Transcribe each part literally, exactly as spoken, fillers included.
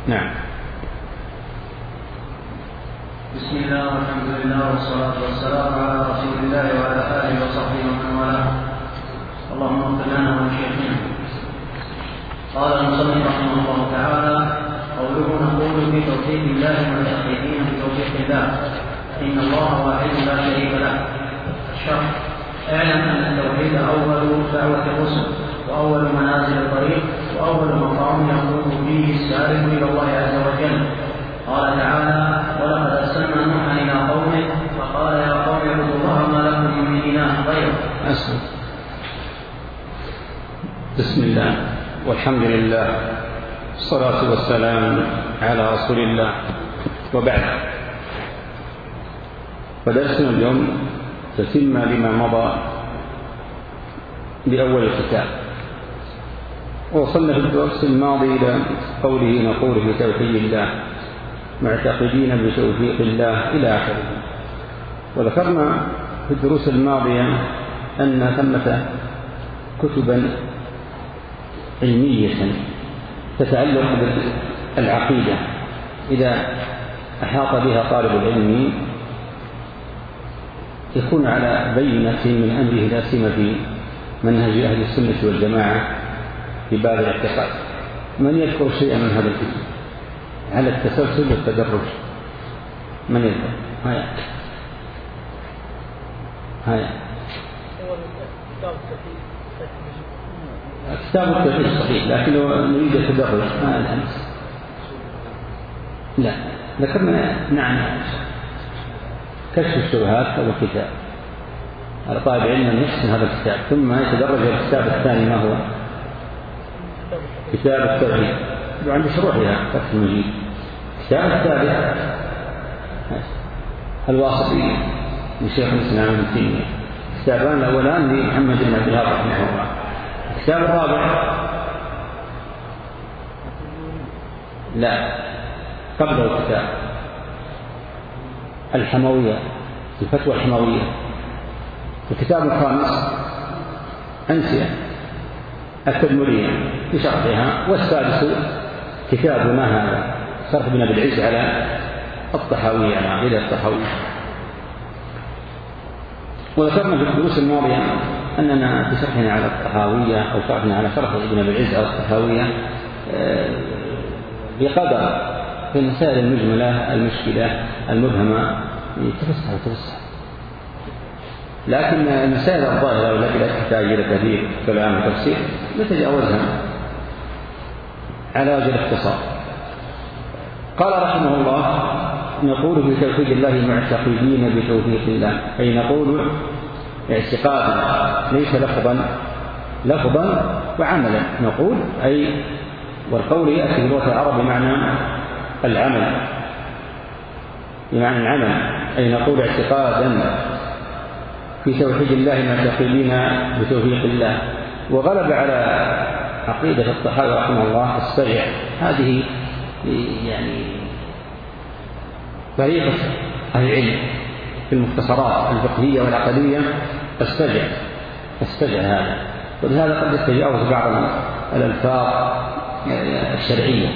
نعم. بسم الله والحمد لله والصلاة والسلام على رسول الله وعلى آله وصحبه ومن والاه. اللهم اغفر لنا ولشيخنا. قال المصنف رحمه الله تعالى: قوله نقول في توحيد الله والمتقين بتوفيق الله، إن الله واحد لا شريك له. الشرح: اعلم أن التوحيد أول دعوة الرسل وأول منازل الطريق وأول مقام يقوم فيه السالك إلى الله عز وجل. قال تعالى: ولقد أرسلنا نوحا إلى قومه فقال يا قوم اعبدوا الله ما لكم من إله غيره. أسلم. بسم الله والحمد لله والصلاة والسلام على رسول الله، وبعد. فدرسنا اليوم تتم لما مضى بأول الكتاب، ووصلنا في الدرس الماضي إلى قوله نقول في توحيد الله معتقدين بتوفيق الله إلى آخره. وذكرنا في الدروس الماضية أن ثمة كتبا علمية تتعلق بالعقيدة إذا أحاط بها طالب العلم يكون على بينة من أمره، لا سيما في منهج أهل السنة والجماعة في باب الاعتقاد. من يذكر شيئا من هذا الكتاب على التسلسل والتدرج؟ من يذكر؟ هيا هيا كتاب التوحيد صحيح، لكنه نريد التدرج. ما الأمس لا ذكرنا. نعم، كشف الشبهات أو الكتاب على طالب علم أن يحسن هذا الكتاب ثم يتدرج إلى الكتاب الثاني. ما هو؟ كتاب التوحيد وعند شروحها فتح المجيد. الكتاب الثالث الواسطية لشيخ الإسلام ابن تيمية. الكتابان الأولان لمحمد بن عبد الوهاب رحمه الله. الكتاب الرابع لا قبل الكتاب الحموية، الفتوى الحموية. الكتاب الخامس أنسية التدمرية بشرحها. والسادس كتابنا هذا شرح ابن أبي العز على الطحاوية، على عقيدة الطحاوية. وذكرنا في الدروس الماضية أننا في شرحنا على الطحاوية أو شرحنا على شرح ابن أبي العز على الطحاوية بقدر في المسائل المجملة المشكلة المبهمة تفسح وتفسح، لكن المسائل الظاهرة والتي لا تحتاج إلى كثير كلام وتفسير نتجاوزها على وجه الاختصار. قال رحمه الله: نقول في توحيد الله معتقدين بتوفيق الله، أي نقول اعتقادا ليس لفظا لفظا وعملا. نقول أي، والقول يأتي في اللغة العربية بمعنى العمل، بمعنى العمل، أي نقول اعتقادا في توحيد الله معتقدين بتوفيق الله. وغلب على عقيدة الطحاوي رحمه الله السجع. هذه يعني طريقة أهل العلم في المختصرات الفقهية والعقدية، السجع السجع هذا. ولهذا قد يتجاوز بعض الألفاظ الشرعية.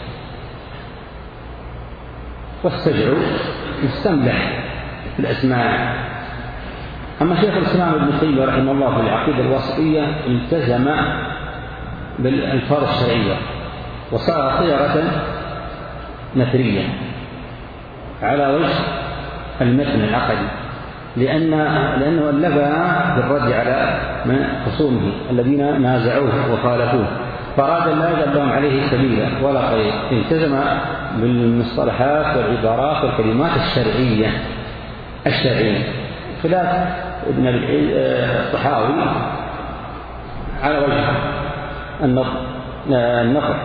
والسجع مستملح في الأسماء. أما شيخ الإسلام ابن تيمية رحمه الله في العقيدة الواسطية التزم بالألفاظ الشرعية وصار صيغة نثرية على وجه المتن العقدي، لأن لأنه ألفها بالرد على خصومه الذين نازعوه وخالفوه، فأراد أن لا يجعل لهم عليه سبيلا ولا خير. التزم بالمصطلحات والعبارات والكلمات الشرعية الشرعية خلاف ابن الطحاوي على وجه النظر.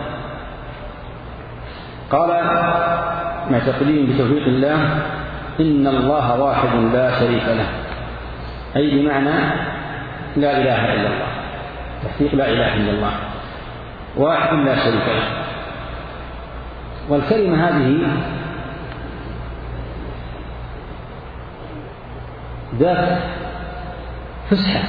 قال: معتقدين بتوفيق الله إن الله واحد لا شريك له، أي بمعنى لا إله إلا الله، تحقيق لا إله إلا الله، واحد لا شريك له. والكلمة هذه ذات فسحة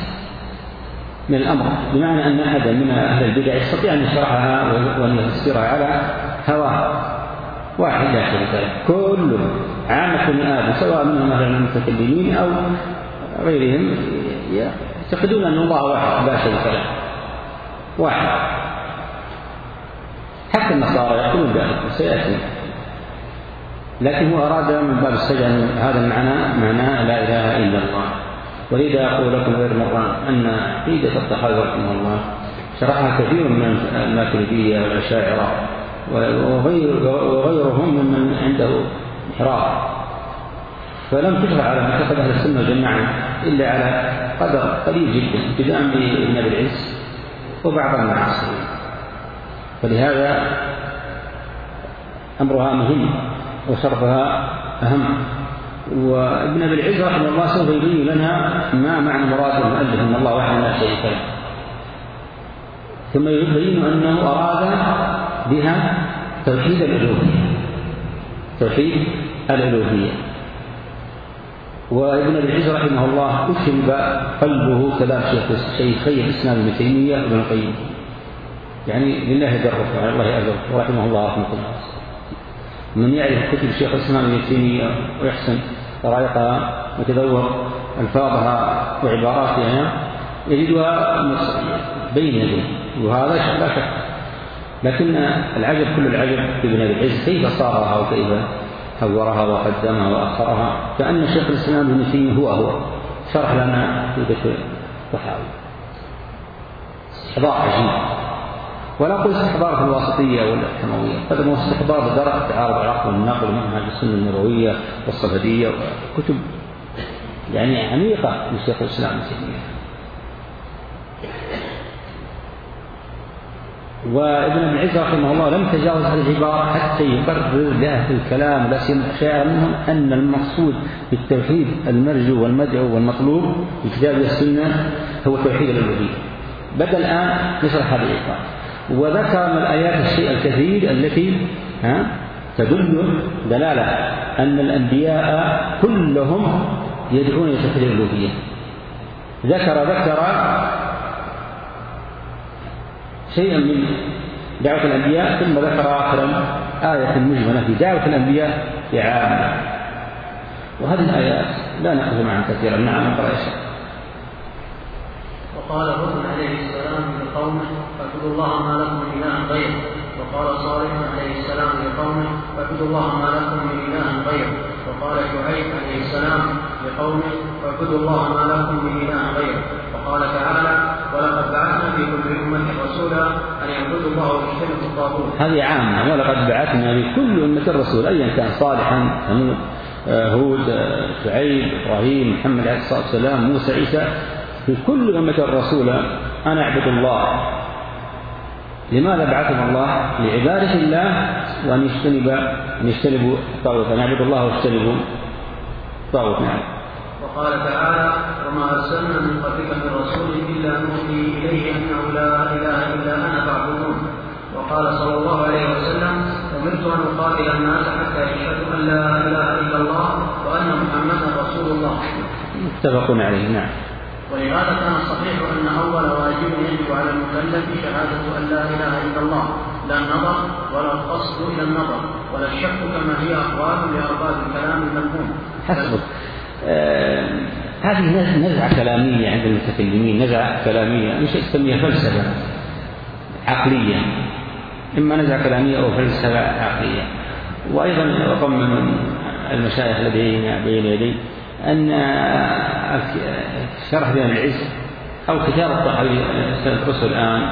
من الأمر، بمعنى أن أحدا من أهل البدع يستطيع أن يشرحها وأن يفسرها على هواه واحد لا شريك له، كل عامة بني آدم سواء منهم أهل المتكلمين أو غيرهم يعتقدون أن الله واحد لا شريك له واحد، حتى النصارى يقولون ذلك وسيأتي، لكن هو أراد من باب السجن هذا المعنى معنى لا إله إلا الله. ولذا أقول لكم غير مرة أن عقيدة الطحاوي رحمه الله شرحها كثير من الماتريدية والأشاعرة وغير وغيرهم ممن عنده انحراف، فلم تشرح على معتقد أهل السنة والجماعة إلا على قدر قليل جدا ابتداء بابن أبي العز وبعض المعاصرين، فلهذا أمرها مهم وشرحها أهم. وابن أبي العز رحمه الله سوف يبين لنا ما معنى مراد المؤلف أن الله واحد لا شريك له، ثم يبين أنه أراد بها توحيد الألوهية توحيد الألوهية وابن أبي العز رحمه الله أشرب قلبه كلام شيخي الإسلام ابن تيمية وابن القيم، يعني لله درك وعلى الله أجر رحمه الله رحمه الله. من يعرف كتب شيخ الإسلام ابن تيمية ويحسن طرائقها وتذوق ألفاظها وعباراتها يجدها بين يديه، وهذا لا شك. لكن العجب كل العجب بابن أبي العز كيف صارها وكيف حورها وقدمها وأخرها، كأن شيخ الإسلام ابن تيمية هو هو شرح لنا عقيدة الطحاوي استحضار عجيب، ولا أقول استحضار في الواسطية ولا الحموية، هذا هو استحضار بدرجة تعارض العقل والنقل ومنهج السنة النبوية والصفدية وكتب يعني عميقة لشيخ الإسلام ابن تيمية. وابن أبي العز رحمه الله لم تجاوز هذه العبارة حتى يقرر له في الكلام لا سيما الأشاعرة منهم أن المقصود بالتوحيد المرجو والمدعو والمطلوب في كتاب السنة هو توحيد الألوهية. بدأ الآن نشرح هذه العبارة وذكر من الآيات الشيء الكثير التي ها تدل دلالة أن الأنبياء كلهم يدعون إلى توحيد الألوهية. ذكر ذكر شيئا من دعوة الأنبياء ثم ذكر آخرا آية مجملة في دعوة الأنبياء عامة، وهذه الآيات لا نأخذ معها كثيرا. نعم نقرأ شيء. وقال هود عليه السلام لقومه فاعبدوا الله ما لكم من إله غيره، وقال صالح عليه السلام لقومه فاعبدوا الله ما لكم من إله غيره، وقال شعيب عليه السلام لقومه فاعبدوا الله ما لكم من إله غيره. وقال تعالى ولقد بعثنا في كل أمة رسولا أن يعبدوا الله واجتنبوا الطاغوت. هذه عامة، ولقد بعثنا في كل أمة رسول أيا كان صالحا ثمود هود شعيب إبراهيم محمد عليه الصلاة والسلام موسى عيسى، في كل أمة رسولا أن اعبدوا الله. لماذا بعثهم الله؟ لعبادة الله وأن يجتنب أن يجتنبوا الطاغوت، أن يعبدوا الله واجتنبوا الطاغوت. نعم. وقال تعالى وما أرسلنا من قبلك من رسول إلا نوحي إليه أنه لا إله إلا أنا فاعبدون. وقال صلى الله عليه وسلم أمرت أن أقاتل الناس حتى يشهدوا أن لا إله إلا الله وأن محمدا رسول الله. متفقون عليه. نعم. ولهذا كان الصحيح أن أول واجب يجب على المكلف شهادة أن لا إله إلا الله، لا النظر ولا القصد إلى النظر ولا الشك كما هي أقوال لأرباب الكلام المفهوم. حسبك. آه هذه نزعة كلامية عند المتكلمين، نزعة كلامية مش تسميها فلسفة عقلية، إما نزعة كلامية أو فلسفة عقلية. وأيضا رقم من المشايخ الذين بين يدي أن شرح ابن العز أو كتاب الطحاوي سندرسه الآن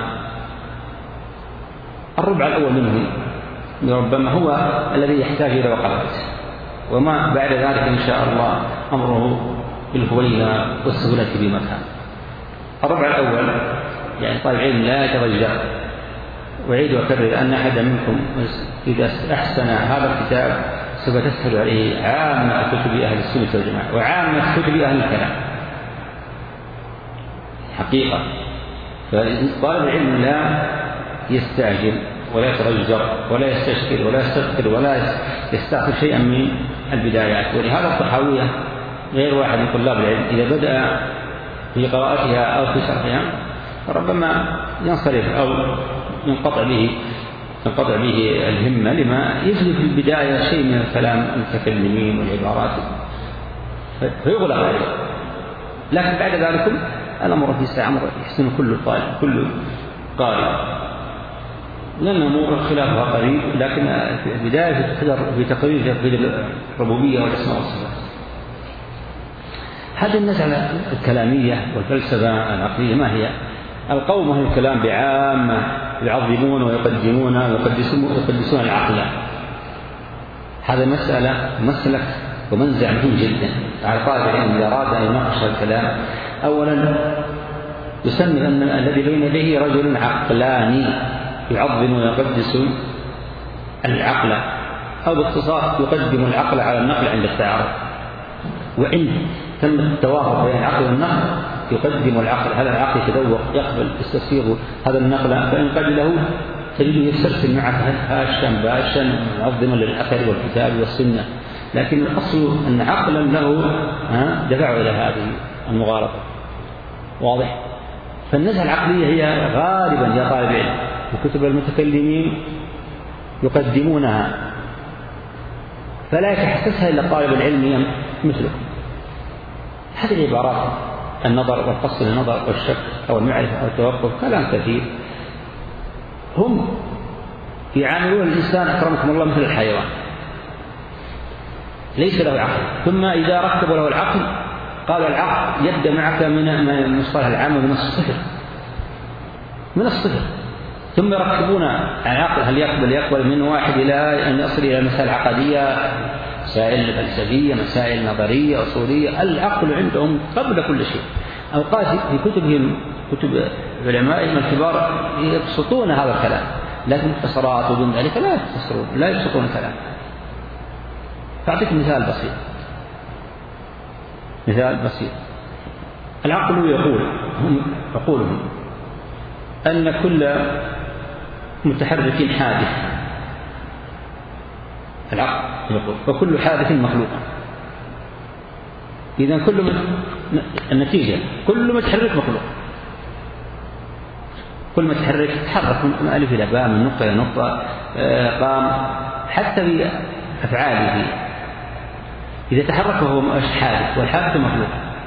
الربع الأول منه ربما هو الذي يحتاج إلى وقفات، وما بعد ذلك إن شاء الله أمره بالهوية والسهولة بمكان. الربع الأول يعني طالب علم لا يترجع، وأعيد وأكرر أن أحد منكم إذا أحسن هذا الكتاب سوف تسهل عليه عامة كتب أهل السنة والجماعة وعامة كتب أهل الكلام حقيقة. فطالب العلم لا يستعجل ولا يترجر ولا يستشكل ولا يستذكر ولا يستعطي شيئا من البدايات. ولهذا الطحاوية غير واحد من طلاب العلم إذا بدأ في قراءتها أو في شرحها ربما ينصرف أو ينقطع به تنقطع به الهمة لما يجري في البداية شيء من الكلام المتكلمين والعبارات فيغلق عليه، لكن بعد ذلك الأمر في ساعة أمر يحسن كل طالب كل قارئ، لأن أمور خلافها قريب، لكن في البداية في تقرير في الربوبية والأسماء والصفات. هذه المسألة الكلامية والفلسفة العقلية ما هي؟ القوم أهل الكلام بعامة يعظمون ويقدمون ويقدسون ويقدسون العقل. هذا مسألة مسلك ومنزع مهم جدا على طالب العلم إذا أراد أن يناقش الكلام. أولا يسمي أن الذي بين يديه رجل عقلاني يعظم ويقدس العقل، أو باختصار يقدم العقل على النقل عند التعارض، وإن تم التوافق بين العقل والنقل يقدم العقل. هذا العقل يتذوق يقبل يستسيغ هذا النقل، فإن قبله تجده يسترسل معك هاشا باشا معظما للأثر والكتاب والسنة، لكن الأصل أن عقلا له دفع إلى هذه المغالطة. واضح؟ فالنزعة العقلية هي غالبا يا طالب العلم وكتب المتكلمين يقدمونها، فلا يتحسسها إلا طالب العلم مثله. هذه العبارات النظر والقصد النظر والشك أو المعرفة أو التوقف كلام كثير، هم يعاملون الإنسان أكرمكم الله مثل الحيوان ليس له عقل، ثم إذا ركبوا له العقل قال العقل يبدأ معك من المصطلح العام من الصفر من الصفر ثم يركبون العقل هل يقبل يقبل من واحد إلى أن يصل إلى مسائل عقدية، مسائل فلسفية، مسائل نظرية أصولية. العقل عندهم قبل كل شيء. أوقات في كتبهم كتب علمائهم الكبار يبسطون هذا الكلام، لكن مختصرات ودون ذلك لا يختصرون لا يبسطون الكلام. فأعطيك مثال بسيط مثال بسيط العقل يقول هم يقولون أن كل متحرك حادث. العقل يقول وكل حادث مخلوق. إذا كل من النتيجة كل متحرك مخلوق، كل متحرك تحرك من ألف إلى باء من نقطة إلى نقطة قام، حتى بأفعاله إذا تحرك فهو حادث والحادث مخلوق.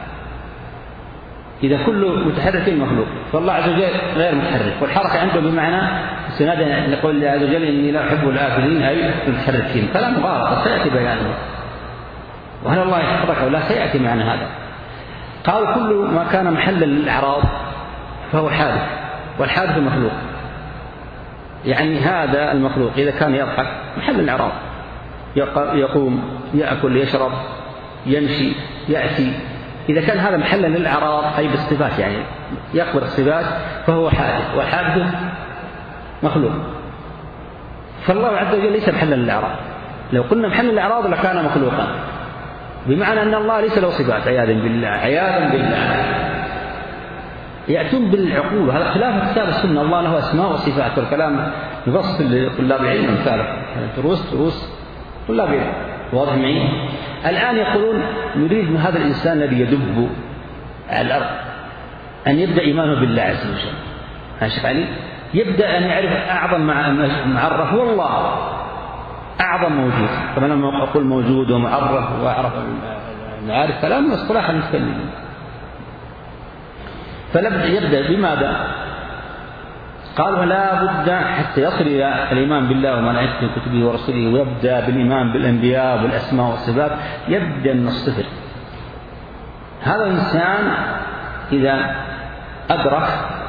إذا كل متحرك مخلوق فالله عز وجل غير متحرك، والحركة عنده بمعنى استنادا لقول الله عز وجل إني لا أحب الآكلين أي المتحركين. كلام مغالطة سيأتي بيانه، وهل الله يحرك أو لا سيأتي معنى هذا. قالوا كل ما كان محلا للأعراض فهو حادث والحادث مخلوق. يعني هذا المخلوق إذا كان يضحك محل الأعراض، يقوم يأكل يشرب يمشي يأتي، إذا كان هذا محلا للأعراض أي بالصفات يعني يقبل الصفات فهو حادث، والحادث مخلوق. فالله عز وجل ليس محلا للأعراض. لو قلنا محل الأعراض لكان مخلوقا، بمعنى أن الله ليس له صفات عياذا بالله عياذا بالله. يأتون بالعقول، هذا خلاف كتاب السنة. الله له أسماء وصفات، والكلام يبسط لطلاب العلم أمثاله دروس دروس طلاب العلم. واضح معي؟ الآن يقولون نريد من هذا الإنسان الذي يدب على الأرض أن يبدأ إيمانه بالله عز وجل. هاشف علي يبدأ أن يعرف أعظم معرف والله أعظم موجود. طبعا لما أقول موجود ومعرف وأعرف المعارف كلام اصطلاح المتكلمين. فلابد يبدأ بماذا؟ قال ولا بد حتى يصل إلى الإيمان بالله وملائكته وكتبه ورسله، ويبدأ بالإيمان بالأنبياء والأسماء والصفات، يبدأ من الصفر. هذا الإنسان إذا أدرك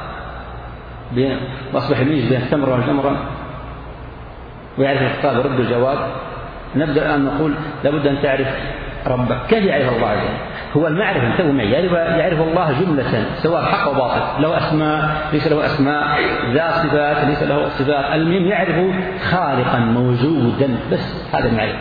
وأصبح يميز بين التمر والجمرة ويعرف الخطاب ورد الجواب، نبدأ الآن نقول لابد أن تعرف ربك. كيف يعرف الله عز وجل؟ هو المعرفة انتبهوا معي، يعرف, يعرف الله جملة سواء حق وباطل، له أسماء ليس له أسماء، ذا صفات ليس له صفات، المهم يعرف خالقا موجودا، بس هذا المعرفة.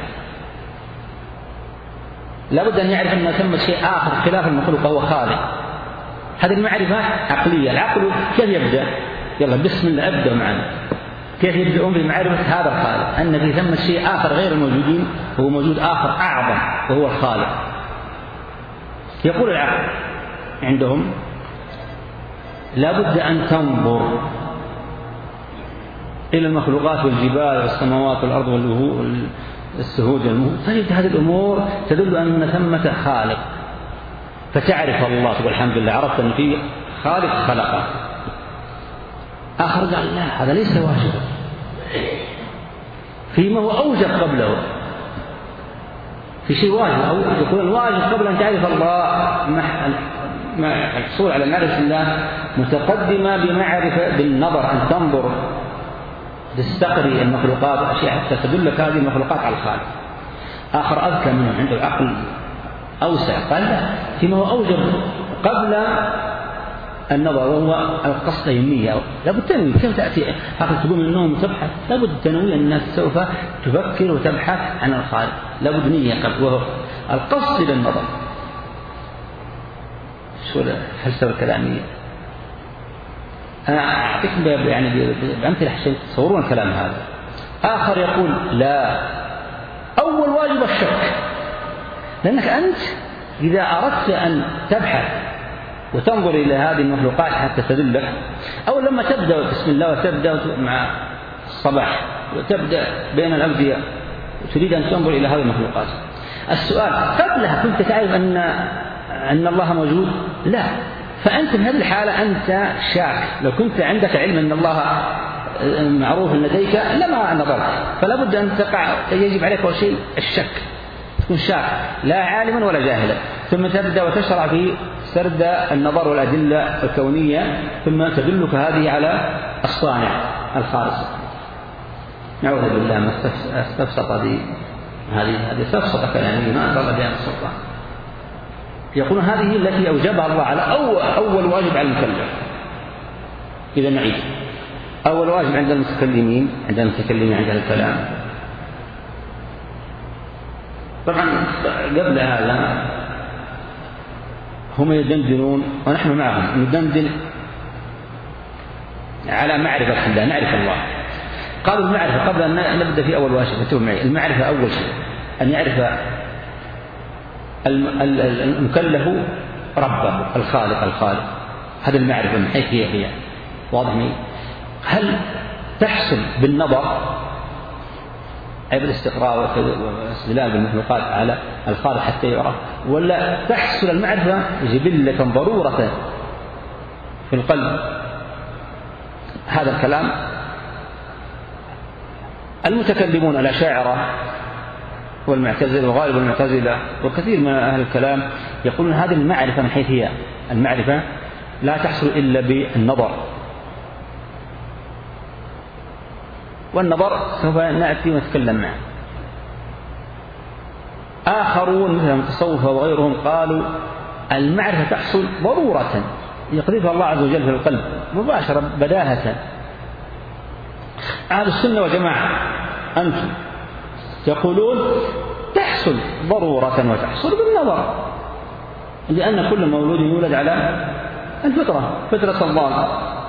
لابد أن يعرف أن ثم شيء آخر خلاف المخلوق وهو خالق. هذه المعرفة عقلية. العقل كيف يبدأ؟ يلا بسم الله أبدأ معنا. كيف يبدأون بمعرفة هذا الخالق، أن في ثم شيء آخر غير الموجودين، هو موجود آخر أعظم وهو الخالق. يقول العقل عندهم لا بد أن تنظر إلى المخلوقات والجبال والسماوات والأرض والسهود والمهود، تجد هذه الأمور تدل أن ثمة خالق، فتعرف الله تقول الحمد لله عرفت أن في خالق خلقه. آخر قال لا هذا ليس واجبا، فيما هو أوجب قبله، في شيء واجب أو يكون الواجب قبل أن تعرف الله. الحصول على معرفة الله متقدمة بمعرفة بالنظر، أن تنظر تستقري المخلوقات وأشياء حتى تدلك هذه المخلوقات على الخالق. آخر أذكى منه عنده عقل أوسع قال لا فيما هو أوجب قبل النظر، وهو القصد النية. لابد تنوي، كيف تأتي حقا تقوم من النوم تبحث؟ لابد تنوي، الناس سوف تفكر وتبحث عن الخالق، لابد نية قبل، وهو القصد إلى النظر. شو الفلسفة الكلامية؟ أنا أعطيكم يعني بأمثلة عشان تصورون الكلام هذا. آخر يقول لا، أول واجب الشك، لأنك أنت إذا أردت أن تبحث وتنظر إلى هذه المخلوقات حتى تدلك، أو لما تبدأ بسم الله وتبدأ مع الصباح وتبدأ بين الأودية وتريد أن تنظر إلى هذه المخلوقات، السؤال قبلها كنت تعرف أن أن الله موجود؟ لا، فأنت في هذه الحالة أنت شاك. لو كنت عندك علم أن الله معروف لديك لما نظرت، فلا بد أن تقع، يجب عليك أول شيء الشك، تكون شاك لا عالما ولا جاهلا، ثم تبدأ وتشرع في سرد النظر والأدلة الكونية، ثم تدلك هذه على الصانع الخالص. نعوذ بالله ما استفسط هذه هذه استفسط كلامي ما أنزل بها السلطان. يقول هذه التي أوجبها الله على أول, أول واجب على المكلف. إذا نعيد أول واجب عند المتكلمين عند المتكلمين عند الكلام. طبعا قبل هذا هم يدندنون ونحن معهم ندندن على معرفة الله، نعرف الله. قالوا المعرفة قبل أن نبدأ في أول واجب، انتبهوا معي، المعرفة أول شيء أن يعرف المكلف ربه الخالق الخالق، هذا المعرفة من حيث هي هي واضح معي. هل تحصل بالنظر أي بالاستقراء والاستدلال بالمخلوقات على الخالق حتى يعرف، ولا تحصل المعرفة جبلة ضرورة في القلب؟ هذا الكلام المتكلمون الأشاعرة والمعتزلة وغالب المعتزلة وكثير من أهل الكلام يقولون هذه المعرفة من حيث هي المعرفة لا تحصل إلا بالنظر، والنظر سوف نأتي ونتكلم معه. آخرون مثل المتصوفة وغيرهم قالوا المعرفة تحصل ضرورة يقذفها الله عز وجل في القلب مباشرة بداهة. أهل السنة والجماعة أنتم يقولون تحصل ضرورة وتحصل بالنظر، لأن كل مولود يولد على الفطرة، فطرة الله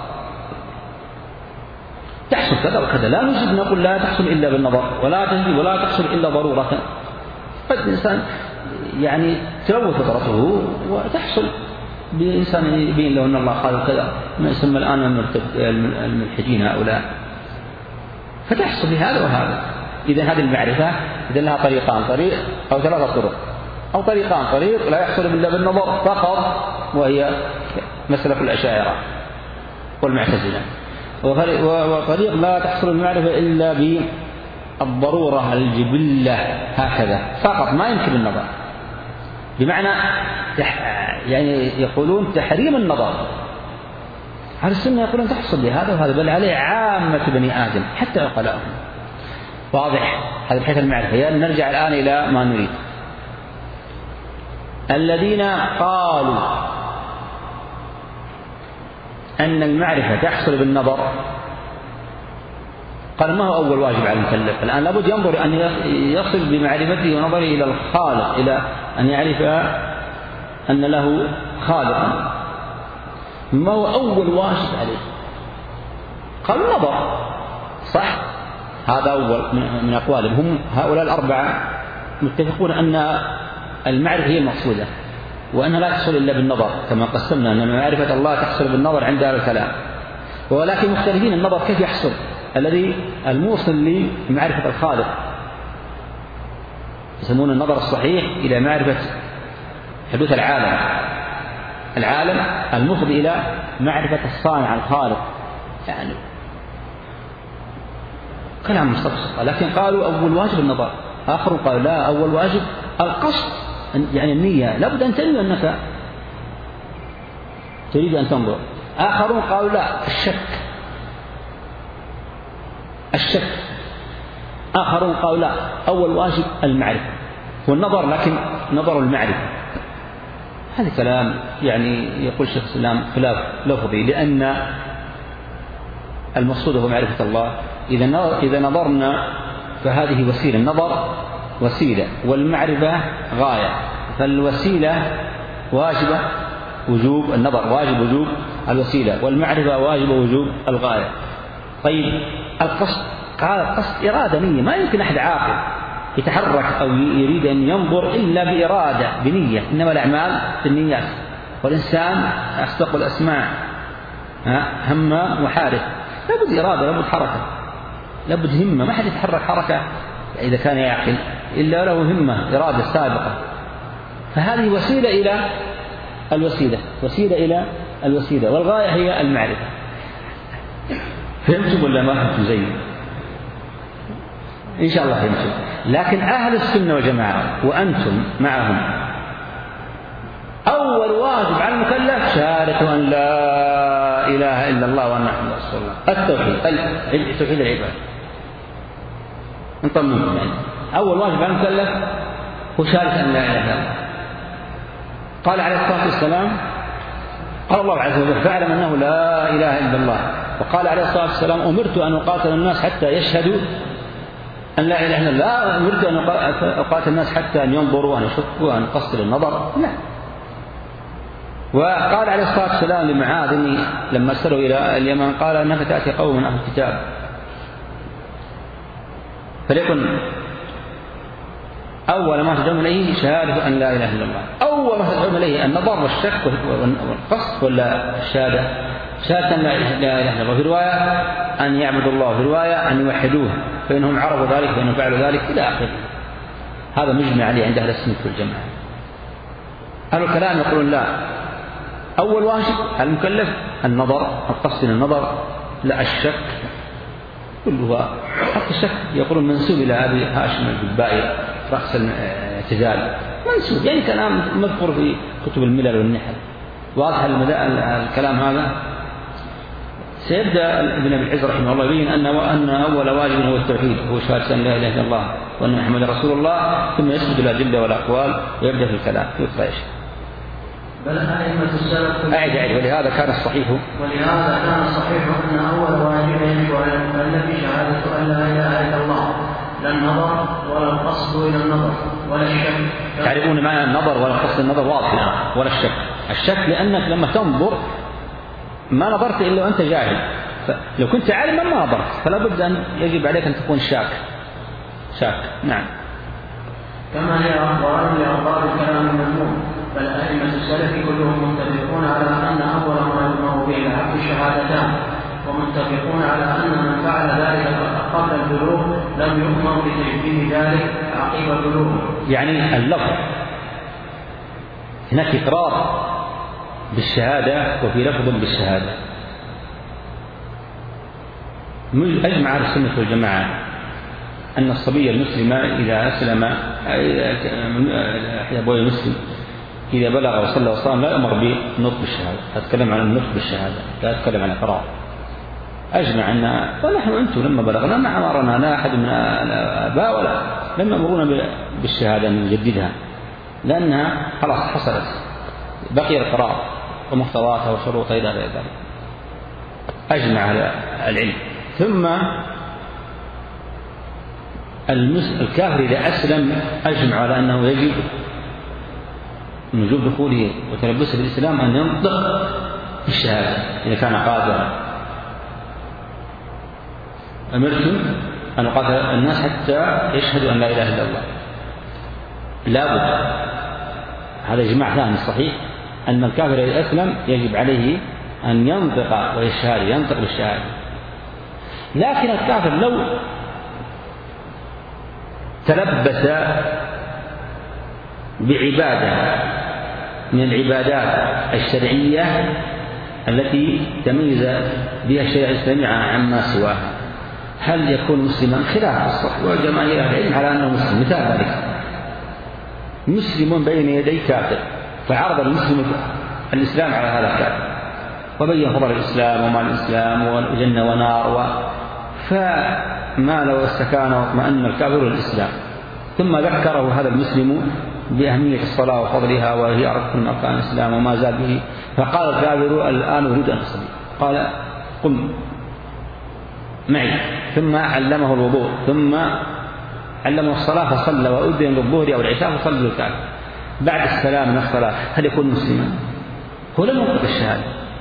تحصل كذا وكذا، لا نجد نقول لا تحصل إلا بالنظر ولا تجد ولا تحصل إلا ضرورة. قد الإنسان يعني تلوث فطرته وتحصل بإنسان يبين له أن الله خالق كذا، ما يسمى الآن الملحدين هؤلاء، فتحصل بهذا وهذا. إذا هذه المعرفة إذا لها طريقان، طريق أو ثلاثة طرق أو طريقان، طريق لا يحصل إلا بالنظر فقط وهي مسلك الأشاعرة والمعتزلة، وطريق لا تحصل المعرفة إلا بالضرورة الجبلة هكذا فقط ما يمكن النظر، بمعنى يعني يقولون تحريم النظر. أهل السنة يقولون تحصل بهذا وهذا، بل عليه عامة بني آدم حتى عقلاءهم. واضح هذا بحيث المعرفة. يعني نرجع الآن إلى ما نريد. الذين قالوا أن المعرفة تحصل بالنظر قال ما هو أول واجب على المكلف؟ الآن لابد ينظر أن يصل بمعرفته ونظره إلى الخالق، إلى أن يعرف أن له خالقا. ما هو أول واجب عليه؟ قال النظر. صح، هذا أول من أقوالهم. هم هؤلاء الأربعة متفقون أن المعرفة هي المقصودة وأنها لا تحصل إلا بالنظر، كما قسمنا أن معرفة الله تحصل بالنظر عند أهل الكلام، ولكن مختلفين النظر كيف يحصل. الذي الموصل لمعرفة الخالق، يسمون النظر الصحيح إلى معرفة حدوث العالم، العالم المفضي إلى معرفة الصانع الخالق، يعني كلام مستبسط. لكن قالوا أول واجب النظر، آخر قالوا لا، أول واجب القصد، يعني النية، لابد أن تنوي أنك تريد أن تنظر. آخرون قالوا لا، الشك الشك آخرون قالوا لا، أول واجب المعرفة والنظر، لكن نظر المعرفة. هذا كلام يعني يقول شيخ الإسلام خلاف لفظي، لأن المقصود هو معرفة الله. إذا نظرنا فهذه وسيلة، النظر وسيلة والمعرفة غاية، فالوسيلة واجبة وجوب النظر، واجب وجوب الوسيلة، والمعرفة واجب وجوب الغاية. طيب القصد، قال القصد إرادة نية، ما يمكن أحد عاقل يتحرك أو يريد أن ينظر إلا بإرادة بنية، إنما الأعمال بالنيات، والإنسان أصدق الأسماء همام وحارث، لابد إرادة، لابد حركة، لابد همة، ما حد يتحرك حركة إذا كان يعقل إلا له همة إرادة سابقة. فهذه وسيلة إلى الوسيلة، وسيلة إلى الوسيلة، والغاية هي المعرفة. فهمتم ولا ما فهمتم؟ زين إن شاء الله فهمتم. لكن أهل السنة والجماعة وأنتم معهم أول واجب على المكلف شهادة أن لا إله إلا الله وأن محمد رسول الله، التوحيد، توحيد العباد. نطمنكم يعني أول واجب على المكلف هو شهادة أن لا إله إلا الله. قال عليه الصلاة والسلام، قال الله عز وجل فاعلم أنه لا إله إلا الله. وقال عليه الصلاة والسلام أمرت أن أقاتل الناس حتى يشهدوا أن لا إله إلا الله، لا أمرت أن أقاتل الناس حتى أن ينظروا، أن يشكوا، أن يقصروا النظر، لا. وقال عليه الصلاة والسلام لمعاذ لما أرسلوا إلى اليمن قال أنك تأتي قوم من أهل الكتاب فليكن أول ما تدعون إليه شهادة أن لا إله إلا الله. أول ما تدعون إليه النظر والشك والقصد ولا الشهادة؟ شهادة أن لا إله إلا الله. في رواية أن يعبدوا الله، في رواية أن يوحدوه، فإنهم عرفوا ذلك فإنهم فعلوا ذلك إلى آخره. هذا مجمع عليه عند أهل السنة والجماعة. أهل الكلام يقولون لا، أول واجب المكلف النظر، القصد النظر، لا الشك كله. حتى الشك يقولون منسوب إلى أبي هاشم الجبائي رأس الاعتزال، منسوب يعني كلام مذكور في كتب الملل والنحل. واضح الكلام هذا. سيبدأ ابن أبي العز رحمه الله يبين أن أن أول واجب هو التوحيد، هو شهادة أن لا إله إلا الله وأن محمد رسول الله، ثم يسبد الأدلة والأقوال ويبدأ في الكلام في ايش؟ بل أئمة السلف أعد أعد ولهذا كان الصحيح ولهذا كان الصحيح أن أول واجب يجب على المكلف شهادة أن لا إله إلا الله، لا النظر ولا القصد إلى النظر ولا الشك. تعرفون معنى النظر ولا قصد النظر واضح، ولا الشك. الشك لأنك لما تنظر ما نظرت إلا وأنت جاهل، لو كنت عالما ما نظرت، فلا بد أن يجب عليك أن تكون شاك شاك نعم. كما هي أخبار لأخبار الكلام المذموم، بل أئمة السلف كلهم متفقون على أن أول ما يؤمر به العبد الشهادتان، ومتفقون على أن من فعل ذلك قبل البلوغ لم يؤمر بتجديد ذلك عقب البلوغ. يعني اللفظ هناك إقرار بالشهادة وفي لفظ بالشهادة. أجمع أهل السنة والجماعة أن الصبي المسلم إذا أسلم أبوه المسلم إذا بلغ وصلى وصام لا يؤمر بنطق الشهادة. أتكلم عن النطق بالشهادة، لا أتكلم عن الإقرار. أجمع أن ونحن أنتم لما بلغنا ما أمرنا لا أحد من الآباء ولا لم يأمرونا بالشهادة أن نجددها، لأنها خلاص حصلت، بقي الإقرار ومقتضاتها وشروطها إلى غير ذلك. أجمع العلم. ثم الكافر إذا أسلم أجمع على أنه يجب من وجوب دخوله وتلبسه بالإسلام أن ينطق بالشهادة إذا كان قادرا. أمرتم أن أقاتل الناس حتى يشهدوا أن لا إله إلا الله، لابد. هذا إجماع ثاني صحيح أن الكافر إذا أسلم يجب عليه أن ينطق بالشهادة، ينطق بالشهادة. لكن الكافر لو تلبس بعبادة من العبادات الشرعية التي تميز بها الشريعة الإسلامية عما سواها، هل يكون مسلما؟ خلاف الصح وجماهير أهل العلم على أنه مسلم. مثال ذلك مسلم بين يدي كافر، فعرض المسلم الإسلام على هذا الكافر وبين فضل الإسلام وما الإسلام وجنة ونار و... فما لو استكان واطمأن الكافر للإسلام، ثم ذكره هذا المسلم بأهمية الصلاة وفضلها وهي ركن أركان الإسلام وما زال به، فقال الكافر الآن أريد أن أصلي، قال قم معي، ثم علمه الوضوء، ثم علمه الصلاة فصلى، وأذن للظهر أو العشاء فصلى الكافر بعد السلام من الصلاة، هل يكون مسلما؟ هو لم ينطق الشهادة.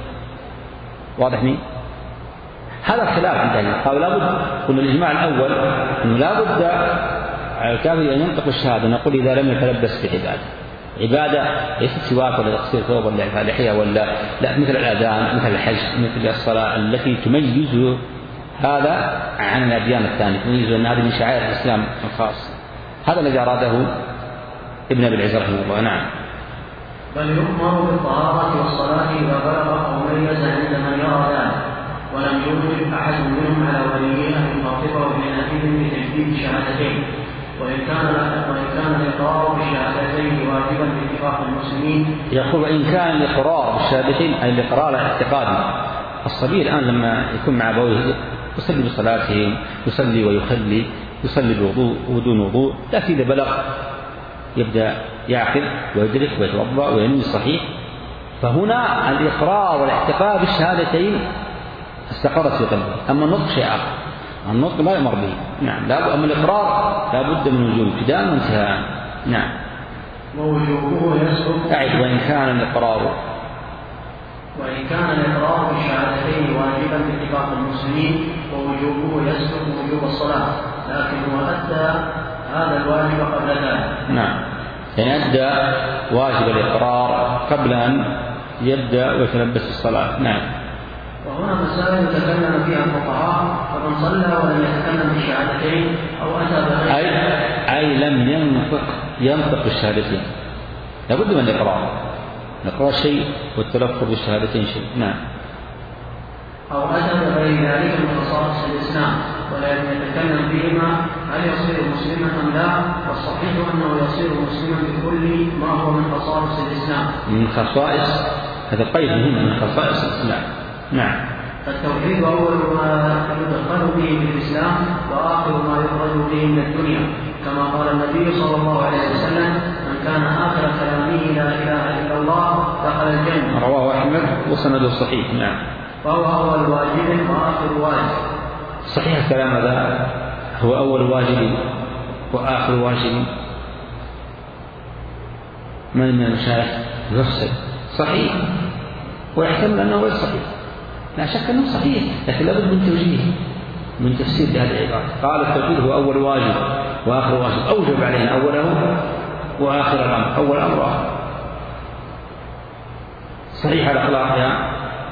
واضح مين؟ هذا الخلاف عند أهل العلم. قالوا لابد، قلنا الإجماع الأول أنه لابد على الكافر أن ينطق الشهادة، نقول إذا لم يتلبس بعبادة، عبادة ليست سواك ولا تقصير ثوب ولا لحية ولا لا، مثل الأذان مثل الحج مثل الصلاة التي تميز هذا عن الأديان الثانية، تميز أن هذه من شعائر الإسلام الخاص. هذا الذي أراده ابن أبي العز رحمه الله. نعم. بل يؤمر بالطهارة والصلاة إذا بلغ أو ميز عند من يرى ذلك، ولم يوجب أحد منهم على وليه أن يخاطبه بنافذ بتجديد الشهادتين، وإن كان وإن كان الإقرار بالشهادتين واجبا باتفاق المسلمين. يقول وإن كان الإقرار بالشهادتين أي الإقرار الاعتقادي. الصبي الآن لما يكون مع أبويه يصلي بصلاته، يصلي ويخلي، يصلي بوضوء ودون وضوء، لكن إذا بلغ يبدأ يعقل ويدرك ويتوضأ وينوي الصحيح، فهنا الإقرار والاعتقاد بالشهادتين استقرت في قلبه. أما النطق شيء آخر، النطق لا يؤمر به. نعم. لا، أما الإقرار لا بد من وجوب ابتداء وانتهاء. نعم. ووجوبه يسقط. أعد وإن كان الإقرار وإن كان الإقرار بالشهادتين واجبا باتفاق المسلمين ووجوبه يسقط وجوب الصلاة، لكن هو أدى هذا الواجب قبل ذلك. نعم، يعني أدى واجب الإقرار قبل أن يبدأ ويتلبس الصلاة. نعم. وهنا مسائل تكلم فيها الفقهاء، فمن صلى ولم يتكلم بالشهادتين أو أتى بغير أي أي لم ينطق ينطق بالشهادتين، لابد من الإقرار. الإقرار شيء والتلفظ بالشهادتين شيء. نعم. أو أتى بغير ذلك من خصائص الإسلام ولم يتكلم بهما، هل يصير مسلما أم لا؟ والصحيح أنه يصير مسلما بكل ما هو من خصائص الإسلام. من خصائص، هذا قيد مهم، من خصائص الإسلام. نعم. فالتوحيد أول ما يدخل به في الإسلام وآخر ما يخرج به من الدنيا، كما قال النبي صلى الله عليه وسلم: من كان آخر كلامه لا إله إلا الله دخل الجنة. رواه أحمد وسنده صحيح. نعم. فهو أول واجب وآخر واجب. صحيح الكلام هذا، هو أول واجب وآخر واجب. من من المشايخ يفسر صحيح ويحتمل أنه غير صحيح، لا شك أنه صحيح، لكن لابد من توجيه من تفسير لهذه العبارة. قال التوحيد هو أول واجب وآخر واجب، أوجب علينا أوله وآخر الأمر، أول أمر وآخر. صحيح الأخلاق يا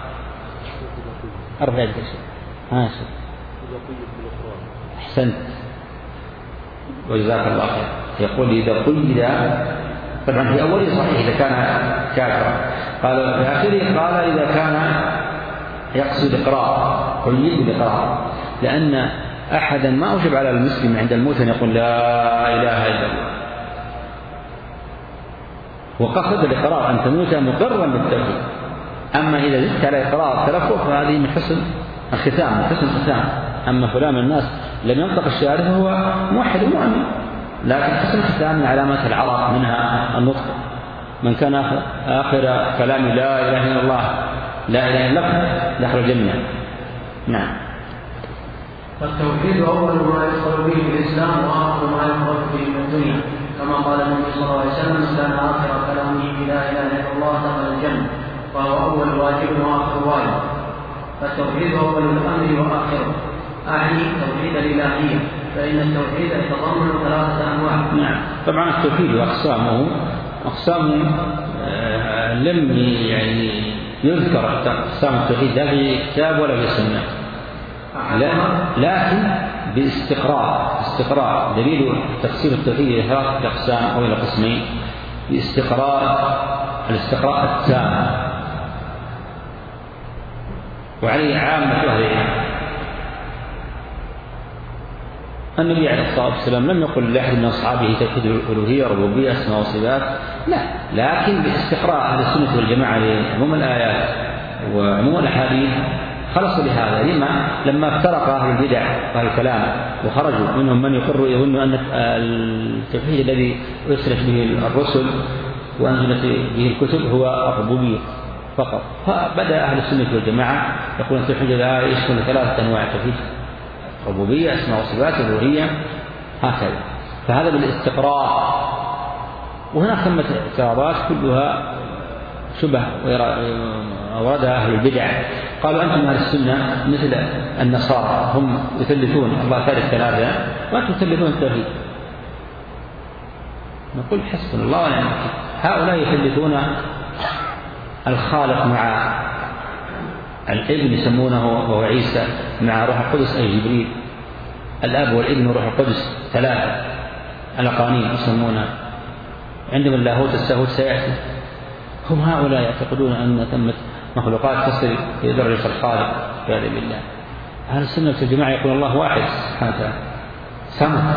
أربعة أشياء. ها شيء. أحسنت وجزاك الله خير. يقول إذا قيد، طبعا في أوله صحيح إذا كان كافرا، قال في آخره قال إذا كان يقصد إقرار، قيد بالإقرار، لأن أحدا ما أوجب على المسلم عند الموت أن يقول لا إله إلا الله، وقصد الإقرار أن تموت مقرا بالتوحيد. أما إذا زدت على إقرار تلفظ فهذه من حسن الختام، من حسن الختام. أما فلان من الناس لم ينطق الشهادة فهو موحد مؤمن، لكن حسن الختام من علامات العرق، منها النطق. من كان آخر, آخر كلام لا إله إلا الله لا إله إلا الله دخل الجنة. نعم. فالتوحيد أول ما يدخل به في الإسلام وآخر ما يخرج به من الدنيا، كما قال النبي صلى الله عليه وسلم: كان آخر كلامه لا إله إلا الله دخل الجنة، فهو أول واجب وآخر واجب. فالتوحيد أول الأمر وآخره، أعني توحيد الإلهية، فإن التوحيد يتضمن ثلاثة أنواع. نعم. طبعا التوحيد وأقسامه أقسام لم يعني يذكر أقسام التوحيد لا في كتاب ولا في سنة، لا لكن باستقراء استقراء دليل تقسيم التوحيد إلى ثلاثة أقسام أو إلى قسمين باستقراء الاستقراء التام، وعليه عامة أهل العلم. النبي عليه الصلاة والسلام لم يقل لأحد من أصحابه توحيد الألوهية ربوبية أسماء وصفات، لا، لكن باستقراء أهل السنة والجماعة لعموم الآيات وعموم الأحاديث خلصوا لهذا. لما لما افترق أهل البدع وأهل الكلام وخرجوا منهم من يقر يظن أن التوحيد الذي أرسلت به الرسل وأنزلت به الكتب هو الربوبية فقط، فبدأ أهل السنة والجماعة يقولون التوحيد لا يشمل ثلاثة أنواع توحيد: ربوبية أسماء وصفات ألوهية، هكذا. فهذا بالاستقراء. وهناك ثمة اعتراضات كلها شبه أوردها أهل البدع، قالوا أنتم أهل السنة مثل النصارى هم يثلثون الله ثالث ثلاثة وأنتم تثلثون التوحيد. نقول حسبنا الله ونعم الوكيل، هؤلاء يثلثون الخالق مع الابن يسمونه وهو عيسى، مع روح القدس أي جبريل، الأب والابن وروح القدس ثلاثة الأقانيم يسمونها، عندما اللاهوت السهوت سيأتي. هم هؤلاء يعتقدون أن ثمة مخلوقات تصل إلى درجة الخالق والعياذ بالله. أهل السنة والجماعة يقول الله واحد سبحانه وتعالى صمد.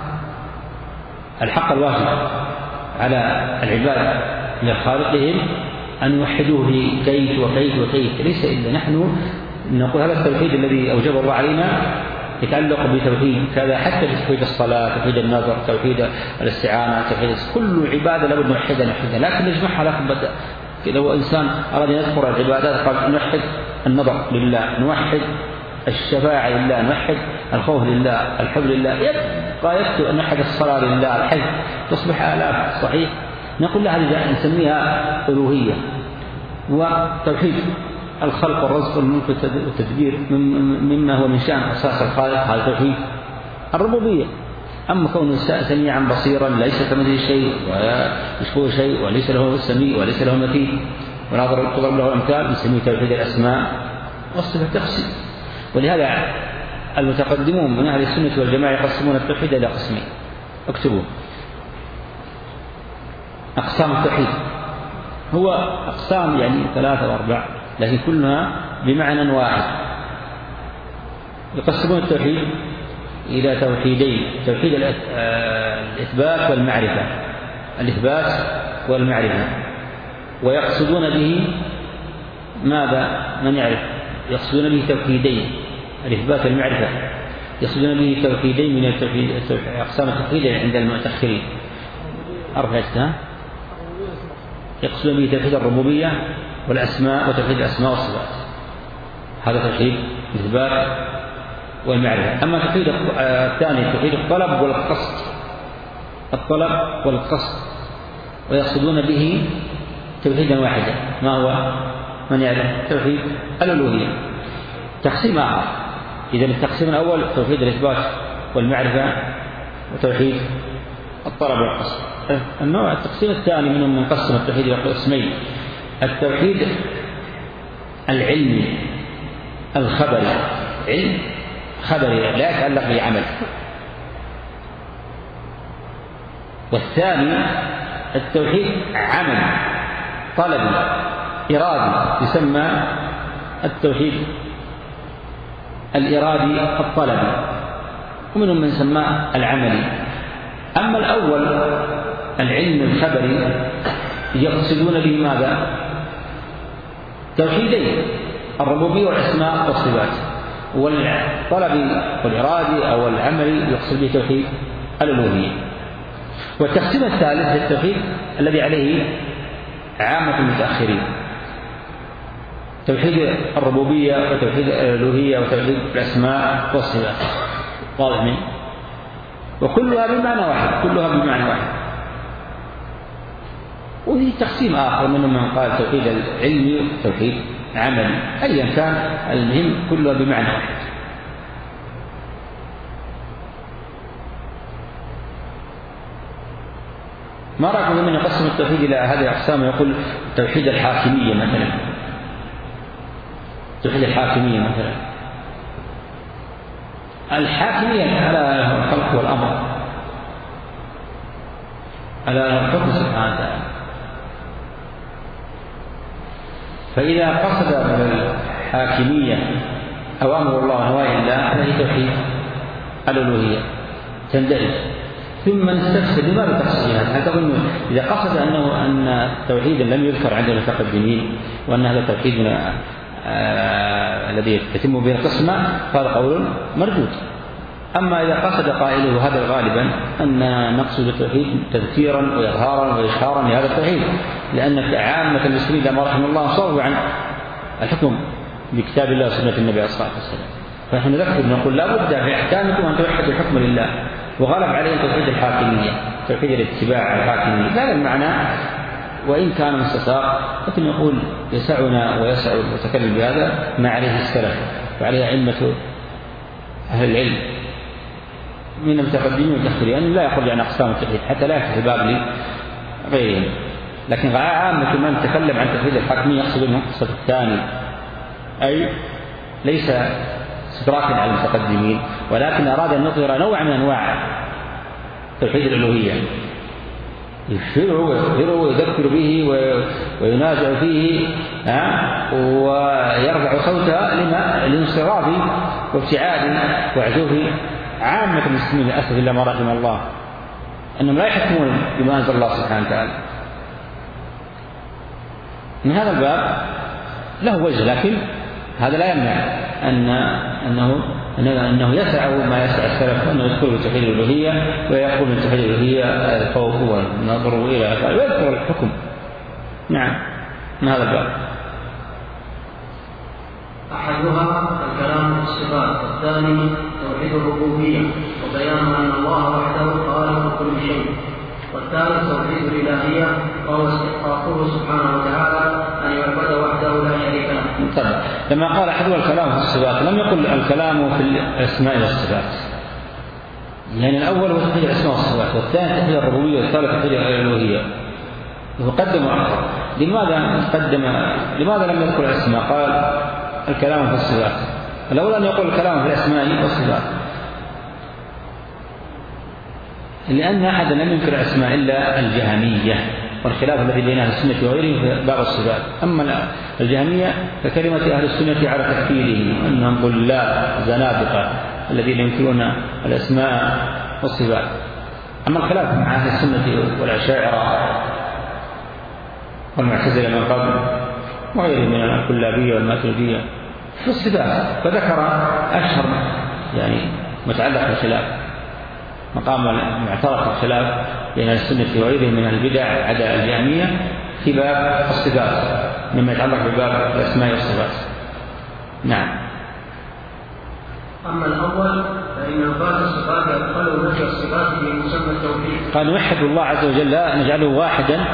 الحق الواجب على العباد لخالقهم أن يوحدوه في كيف وكيف وكيف، ليس إلا نحن نقول هذا التوحيد الذي أوجبه الله علينا يتعلق بتوحيد كذا، حتى بتوحيد الصلاة، توحيد النظر، توحيد الاستعانة، توحيد كل عبادة لابد نوحدها نوحدها، لكن نجمعها. لكن لو إنسان أراد أن يذكر العبادات قال نوحد النظر لله، نوحد الشفاعة لله، نوحد الخوف لله، الحب لله، يبقى يكتب أن نوحد الصلاة لله، الحج، تصبح آلاف. صحيح؟ نقول لها هذه نسميها ألوهية. وتوحيد الخلق والرزق والملك والتدبير مما هو من شأن أساس الخالق، هذا توحيد الربوبية. أما كونه سميعا بصيرا ليس كمثله شيء ولا يشبهه شيء وليس له سميع وليس له مثيل ولا تضرب له الأمثال، نسميه توحيد الأسماء والصفات تقسيم. ولهذا المتقدمون من أهل السنة والجماعة يقسمون التوحيد إلى قسمين، اكتبوا أقسام التوحيد. هو أقسام يعني ثلاثة وأربع لكن كلها بمعنى واحد. يقسمون التوحيد إلى توحيدين: توحيد الإثبات والمعرفة، الإثبات والمعرفة. ويقصدون به ماذا؟ من يعرف؟ يقصدون به توحيدين: الإثبات والمعرفة. يقصدون به توحيدين من التوحيد أقسام التوحيد عند المتأخرين أربعة. يقصدون به توحيد الربوبية والأسماء وتوحيد الأسماء والصفات، هذا توحيد الإثبات والمعرفة. أما التوحيد الثاني توحيد الطلب والقصد، الطلب والقصد، ويقصدون به توحيدا واحدا. ما هو؟ من يعلم؟ توحيد الألوهية. تقسيم آخر. إذن التقسيم الأول توحيد الإثبات والمعرفة وتوحيد الطلب والقصد. النوع التقسيم الثاني منهم من قسم التوحيد إلى قسمين: التوحيد العلمي الخبري، علم خبري لا يتعلق بعمل. والثاني التوحيد عمل طلبي إرادي، يسمى التوحيد الإرادي الطلبي، ومنهم من سماه العملي. أما الأول العلم الخبري يقصدون به ماذا؟ توحيدين: الربوبية والأسماء والصفات. والطلبي والإرادي أو العملي يقصد به توحيد الألوهية. والتقسيم الثالث هو التوحيد الذي عليه عامة المتأخرين: توحيد الربوبية وتوحيد الألوهية وتوحيد الأسماء والصفات. واضح منه؟ وكلها بمعنى واحد، كلها بمعنى واحد. وفي تقسيم آخر منهم من قال توحيد العلمي وتوحيد عملي، أيا كان المهم كلها بمعنى واحد. ما رأيكم من يقسم التوحيد إلى هذه الأقسام؟ يقول توحيد الحاكمية مثلا، توحيد الحاكمية مثلا الحاكمية على الخلق والأمر، على الحكم سبحانه وتعالى. فإذا قصد الحاكمية أوامر الله ونواهي الله هذه توحيد الألوهية تندرج. ثم نستفسر لماذا تقصد هذا؟ هل تظن إذا قصد أنه أن توحيدا لم يذكر عند المتقدمين وأن هذا توحيد آه الذي يتم به القسمة فهذا قول مردود. أما إذا قصد قائله هذا غالبا أن نقصد التوحيد تذكيرا وإظهارا وإشهارا لهذا التوحيد، لأن عامة المسلمين لما رحمه الله صرفوا عن الحكم بكتاب الله وسنة النبي عليه الصلاة والسلام. فنحن نذكر نقول لا بد في أحكامكم أن توحدوا الحكم لله، وغلب عليه توحيد الحاكمية، توحيد الاتباع الحاكمية. هذا المعنى وإن كان مستساغ، لكن نقول يسعنا ويسع المتكلم بهذا ما عليه السلف وعليه أئمة أهل العلم من المتقدمين والمتأخرين، يعني لا يخرج عن أقسام التوحيد حتى لا يفتح الباب لغيرهم. لكن عامة من تكلم عن توحيد الحاكمية يقصد منه القسم الثاني، أي ليس استدراكا على المتقدمين، ولكن أراد أن يظهر نوع من أنواع توحيد الألوهية يشيره ويذكر به وينازع فيه ويرفع صوته لانصراف وابتعاد وعزوف عامة المسلمين للأسف إلا ما رحم الله، أنهم لا يحكمون بما أنزل الله سبحانه وتعالى. من هذا الباب له وجه، لكن هذا لا يمنع أن أنه أنه يسع ما يسع السلف، أنه يذكر توحيد الألوهية ويقول من توحيد الألوهية الخوف والنظر إلى ويذكر الحكم. نعم، من هذا الباب. أحدها الكلام في الصفات، والثاني توحيد الربوبية وبيان أن الله وحده خالق كل شيء، والثالث توحيد الإلهية وهو استحقاقه سبحانه وتعالى أن يعبد وحده لا شريك له. طبعا لما قال أحدها الكلام في الصفات لم يقل الكلام في الأسماء والصفات، يعني الأول هو توحيد الأسماء والصفات، والثاني توحيد الربوبية، والثالث توحيد الألوهية. وقدم أكثر. لماذا قدم؟ لماذا لم يذكر الأسماء؟ قال الكلام في الصفات. الأول أن يقول الكلام في الأسماء والصفات، لأن أحدا لم ينكر الأسماء إلا الجهمية، والخلاف الذي بين أهل السنة وغيرهم في باب الصفات. أما الجهمية فكلمة أهل السنة على تكفيرهم أنهم ضلال زنادقة الذين ينكرون الأسماء والصفات. أما الخلاف مع أهل السنة والأشاعرة والمعتزلة من قبل وغيرهم من الكلابية والماتريدية في الصفات، فذكر أشهر يعني متعلق بالخلاف مقام المعترف الخلاف بين السنة وغيرهم من البدع عدا الجهمية في باب الصفات مما يتعلق بباب الأسماء والصفات. نعم. أما الأول فإن إثبات الصفات يدخل نفي الصفات في مسمى التوحيد. قال نوحد الله عز وجل لا نجعله واحدا،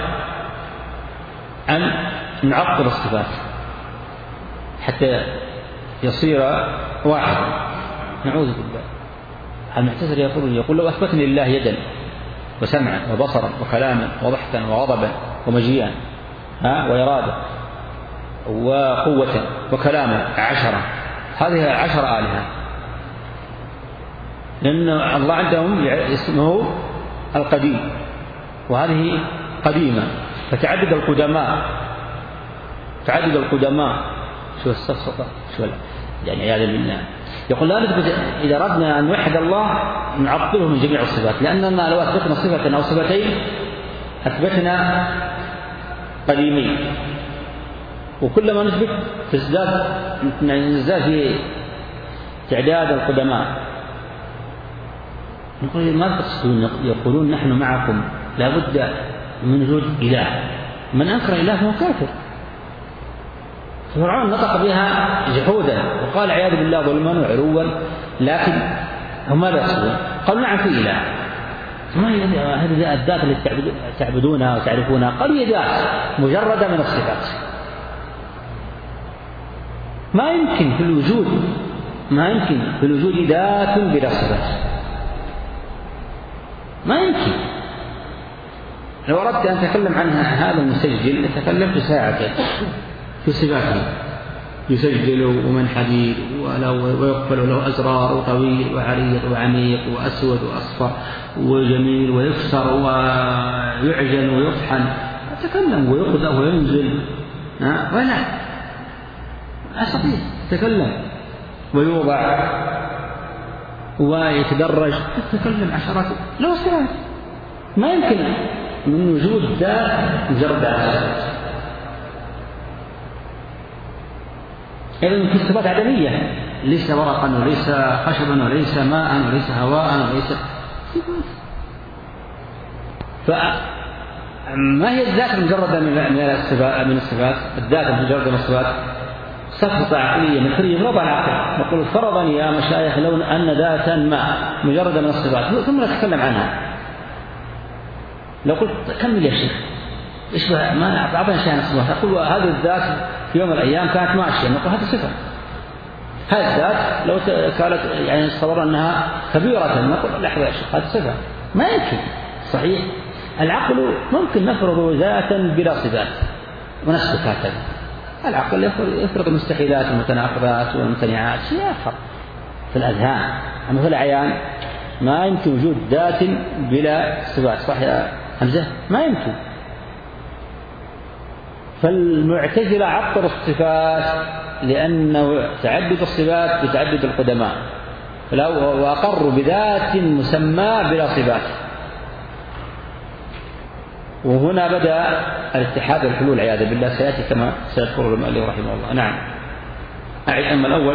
أن نعطل الصفات حتى يصير واحدا. نعوذ بالله. المعتزلة يقول يقول لو أثبتنا لله يدا وسمعا وبصرا وكلاما وضحكا وغضبا ومجيئا ها وإرادة وقوة وكلاما عشرة، هذه عشر آلهة، لأن الله عندهم اسمه القديم وهذه قديمة، فتعدد القدماء تعدد القدماء شو السفسطة شو يعني عياذا بالله. يقول لا نثبت إذا أردنا أن نوحد الله نعطله من جميع الصفات، لأننا لو أثبتنا صفة أو صفتين أثبتنا قديمين، وكلما نثبت تزداد نزداد في تعداد القدماء. نقول ما تقصدون؟ يقولون نحن معكم لا بد من وجود إله، من أنكر إله هو كافر. فرعون نطق بها جحودا وقال عياذ بالله ظلما وعروا، لكن هم ماذا يقصدون؟ قالوا نعم في إله. ما هي هذه الذات التي تعبدونها وتعرفونها؟ قالوا هي ذات مجردة من الصفات. ما يمكن في الوجود ما يمكن في الوجود ذات بلا صفات، ما يمكن. لو أردت أن أتكلم عنها هذا المسجل لتكلمت ساعة في صفاته، يسجل ومن حديد ويقبل له أزرار وطويل وعريض وعميق وأسود وأصفر وجميل ويكسر ويعجن ويطحن، يتكلم ويقذف وينزل ولا أستطيع يتكلم ويوضع ويتدرج، يتكلم عشرات له صفات ما يمكن من وجود ذات مجرد ذات. إذا يمكن صفات عدمية، ليس ورقا وليس خشبا وليس ماء وليس هواء وليس، فما هي الذات مجردة من الصفات؟ من الصفات الذات مجردة من الصفات سقطة عقلية مثلية ربع العقل. نقول فرضا يا مشايخ لو أن ذاتا ما مجردة من الصفات ثم نتكلم عنها، لو قلت كمل يا شيخ إيش ما أعطينا شيء عن الصفات، أقول هذه الذات في يوم من الأيام كانت ماشية، نقول هذه صفة. هذه الذات لو كانت يعني نتصور أنها كبيرة نقول لحظة يا شيخ هذه صفة، ما يمكن. صحيح العقل ممكن نفرض ذاتا بلا صفات ونسلك هكذا، العقل يفرض المستحيلات والمتناقضات والممتنعات شيء آخر في الأذهان، أما في الأعيان ما يمكن وجود ذات بلا صفات. صح يا حمزة؟ ما يمكن. فالمعتزلة عطلوا الصفات لأنه تعدد الصفات بتعدد القدماء، وأقروا بذات مسمى بلا صفات. وهنا بدأ الاتحاد والحلول عياذا بالله، سيأتي كما سيذكر المؤلف رحمه الله. نعم. أعد. أما الأول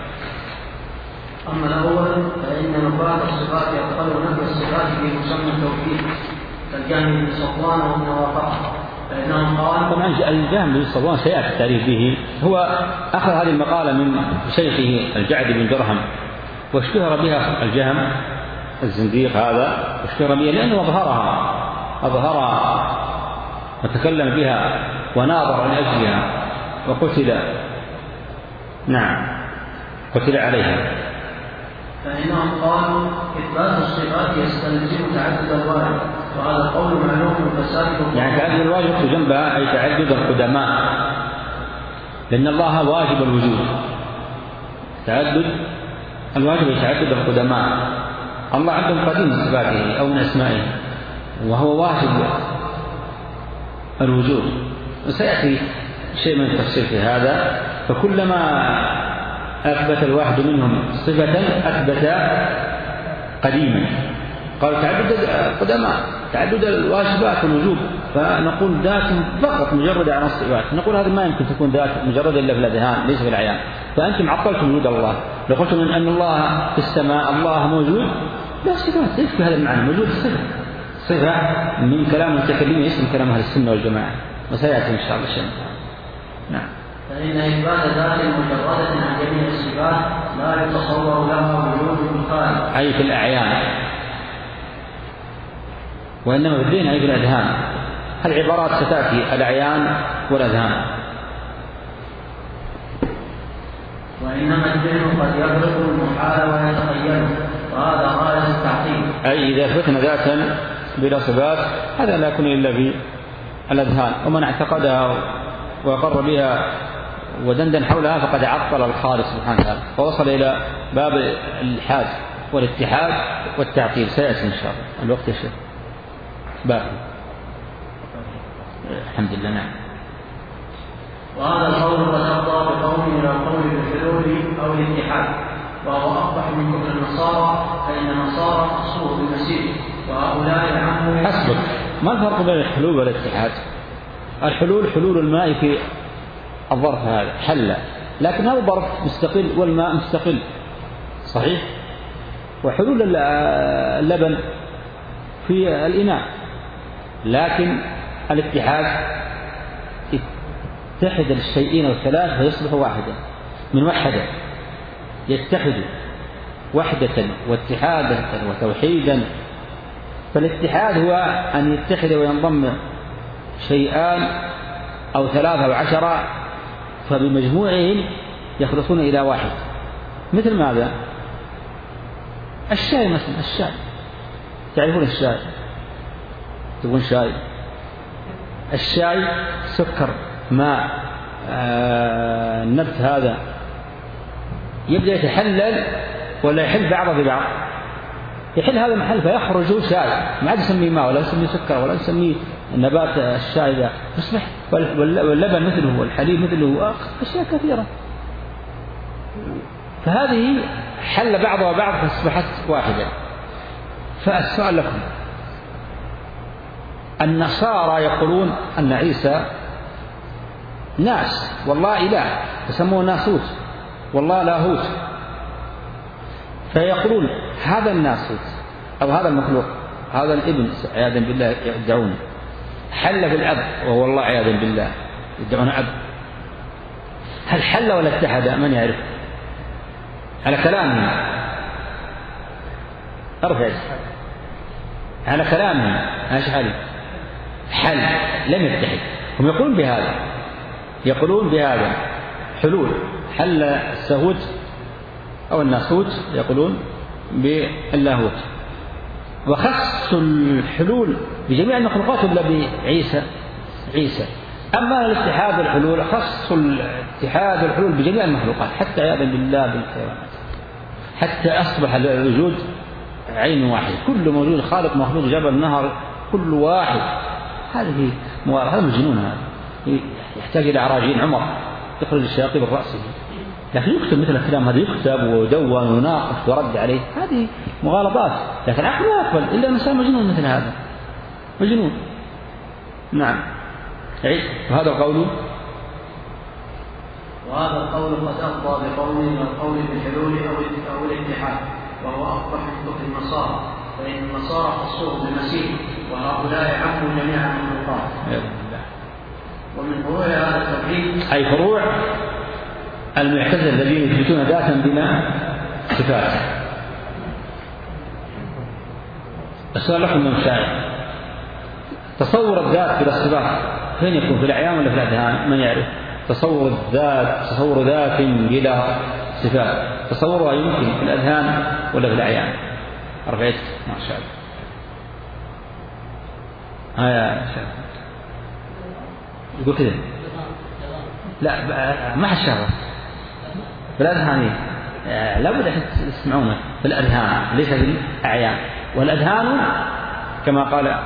أما الأول فإن نفاة الصفات يقبل نفي الصفات في مسمى التوحيد كالجهم بن صفوان وابن وافقه، فإنهم قالوا طبعا الجهم بن صفوان سيأتي التعريف به، هو أخذ هذه المقالة من شيخه الجعد بن درهم، واشتهر بها الجهم الزنديق هذا، واشتهر بها لأنه أظهرها أظهرها وتكلم بها وناظر لأجلها وقتل. نعم قتل عليها. فإنهم قالوا إثبات الصفات يستلزم تعدد الواجب، وهذا القول معلوم فساد. يعني تعدد الواجب في جنبها أي تعدد القدماء، لأن الله واجب الوجود. تعدد الواجب يتعدد القدماء، الله عنده قديم من صفاته أو من أسمائه وهو واجب الوجود، وسيأتي شيء من التفصيل في هذا. فكلما أثبت الواحد منهم صفة أثبت قديما. قال تعدد القدماء تعدد الواجبات والوجوب، فنقول ذات فقط مجردة عن الصفات، نقول هذا ما يمكن تكون ذات مجردة إلا في الأذهان ليس في الأعيان. فأنتم عطلتم وجود الله، لو قلتم أن الله في السماء الله موجود لا صفات، ليس في هذا المعنى موجود الصفة، صفة من كلام المتكلمين اسم كلام أهل السنة والجماعة، وسيأتي إن شاء الله شيء. نعم. فإن إثبات ذات مجردة عن جميع الصفات لا يتصور لها وجود خارج أي في الأعيان، وإنما في الدين أي في الأذهان. العبارات ستأتي الأعيان والأذهان. وإنما الدين قد يبلغ المحال ويتخيله، وهذا غاية التعطيل. أي إذا أثبتنا ذاتا بلا صفات هذا لا يكون إلا في الأذهان، ومن اعتقدها وقر بها ودندن حولها فقد عطل الخالق سبحانه وتعالى، فوصل إلى باب الإلحاد والاتحاد والتعطيل. سيأتي إن شاء الله الوقت يا شيخ باقي الحمد لله. نعم. وهذا القول قد أفضى بقوم إلى القول بالحلول أو الاتحاد، وهو أقبح من كفر النصارى، فإن النصارى خصوه بالمسيح وهؤلاء عموا. حسبك. ما الفرق بين الحلول والاتحاد؟ الحلول حلول الماء في الظرف هذا حل، لكن هذا الظرف مستقل والماء مستقل صحيح، وحلول اللبن في الإناء. لكن الاتحاد يتحد الشيئين الثلاث فيصبح واحدا من وحدة، يتحد وحدة واتحادا وتوحيدا. فالاتحاد هو أن يتحد وينضم شيئان أو ثلاثة أو عشرة فبمجموعهم يخلصون إلى واحد. مثل ماذا؟ الشاي مثلا، الشاي تعرفون الشاي، تقول شاي، الشاي سكر ماء النبت هذا يبدأ يتحلل ولا يحل بعضه ببعض؟ يحل هذا محل فيخرج شاي، ما عاد يسميه ماء ولا يسميه سكر ولا يسميه نبات الشاي ذا، يصبح واللبن مثله والحليب مثله، أشياء كثيرة. فهذه حل بعضها بعض فاصبحت واحدة. فالسؤال لكم، النصارى يقولون أن عيسى ناس والله إله، يسموه ناسوت والله لاهوت، فيقولون هذا الناسوت أو هذا المخلوق هذا الابن عياذا بالله يدعون حل في الأب وهو الله عياذا بالله يدعون أب، هل حل ولا اتحد؟ من يعرف؟ على كلامهم أرفع على كلامهم ايش حل؟ حل لم يتحد. هم يقولون بهذا، يقولون بهذا حلول، حل السهوت أو الناسوت يقولون باللاهوت، وخص الحلول بجميع المخلوقات ولا بعيسى عيسى. أما الاتحاد والحلول خص الاتحاد والحلول بجميع المخلوقات حتى عياذا بالله بالحيوانات، حتى أصبح الوجود عين واحد، كل موجود خالق مخلوق جبل نهر كل واحد. هذه هذا مجنون، هذا يحتاج إلى عراجين عمر يخرج الشياطين من رأسه، لكن يكتب مثل الكلام هذا، يكتب ودون وناقش ورد عليه، هذه مغالطات، لكن العقل لا يقبل إلا الإنسان مجنون مثل هذا، مجنون. نعم. وهذا القول وهذا القول قد أفضى بقول والقول بالحلول أو الاتحاد، وهو أفضح من كفر النصارى، فإن النصارى خصوه بالمسيح وهؤلاء عموا جميع المخلوقات. ومن فروع هذا التوحيد أي فروع المعتزلة الذين يثبتون ذاتا بلا صفات. السؤال لكم من شاء، تصور الذات بلا صفات فين يكون؟ في الأعيان ولا في الأذهان؟ من يعرف؟ تصور الذات تصور ذات بلا صفات تصورها يمكن في الأذهان ولا في الأعيان؟ رفعت ما شاء الله. ها يا شيخ يقول كذا، لا ما حد شافه في الأذهان، لابد أن تسمعونه في الأذهان ليس في الأعيان. والأذهان كما قال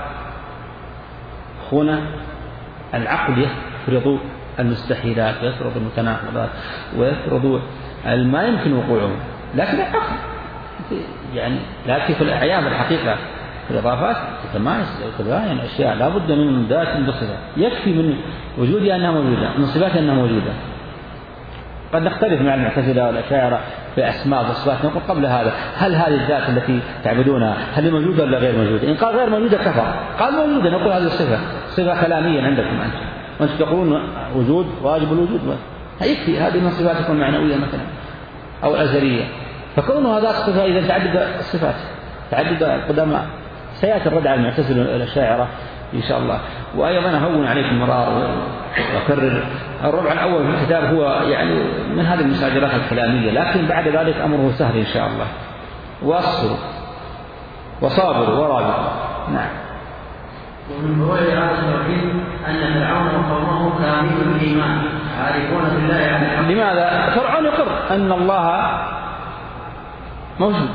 أخونا العقل يفرض المستحيلات ويفرض المتناقضات ويفرض ما يمكن وقوعه، لكن العقل يعني لكن في الأعيان بالحقيقة في الإضافات تتمايز وتباين أشياء لا بد من ذات بصفة، يكفي من وجودها أنها موجودة، من صفاتها أنها موجودة. قد نختلف مع المعتزلة والأشاعرة في أسماء وصفات، نقول قبل هذا هل هذه الذات التي تعبدونها هل هي موجودة ولا غير موجودة؟ إن قال غير موجودة كفر، قال موجودة نقول هذه الصفة صفة كلامية عندكم أنتم، وأنتم تقولون وجود واجب الوجود، يكفي هذه من صفاتكم المعنوية مثلا أو الأزلية. فكونها ذات صفة إذا تعدد الصفات تعدد القدماء. سيأتي الرد على المعتزلة والأشاعرة إن شاء الله. وأيضا أهون عليكم مرار وأكرر الربع الأول في الكتاب هو يعني من هذه المساجلات الكلامية، لكن بعد ذلك أمره سهل إن شاء الله. واصبروا وصابروا ورابطوا. نعم. ومن فروع هذا التوحيد أن فرعون وقومه كامل الإيمان عارفون بالله يعني. لماذا؟ فرعون يقر أن الله موجود،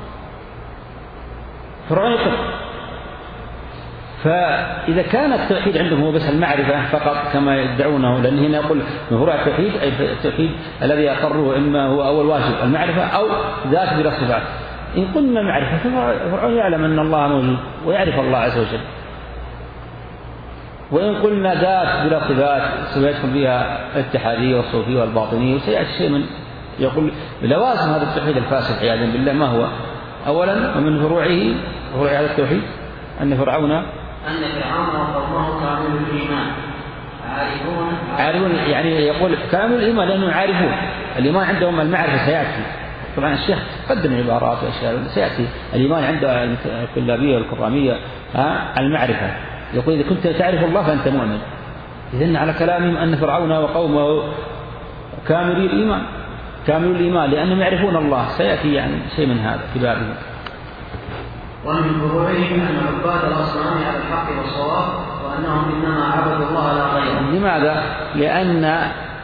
فرعون يقر. فإذا كان التوحيد عندهم هو بس المعرفة فقط كما يدعونه، لأن هنا يقول من فروع التوحيد أي التوحيد الذي يقره إما هو أول واجب المعرفة أو ذات بلا صفات. إن قلنا المعرفة فرعون يعلم أن الله موجود ويعرف الله عز وجل، وإن قلنا ذات بلا صفات سيدخل فيها الاتحادية والصوفية والباطنية، وسيأتي شيء من يقول لوازم هذا التوحيد الفاسد عياذا بالله. ما هو؟ أولا ومن فروعه فروع هذا التوحيد أن فرعون أن فرعون وقومه كامل الإيمان عارفون عارفون يعني يقول كامل الإيمان لأنهم عارفون الإيمان عندهم المعرفة. سيأتي طبعا الشيخ قدم عبارات وأشياء سيأتي الإيمان عند الكلابية والكرامية المعرفة. يقول إذا كنت تعرف الله فأنت مؤمن. إذن على كلامهم أن فرعون وقومه كامل الإيمان كامل الإيمان لأنهم يعرفون الله. سيأتي يعني شيء من هذا في بابه. ومن فروعهم أن عباد الأصنام على الحق والصواب وأنهم إنما عبدوا الله لا غيره. لماذا؟ لأن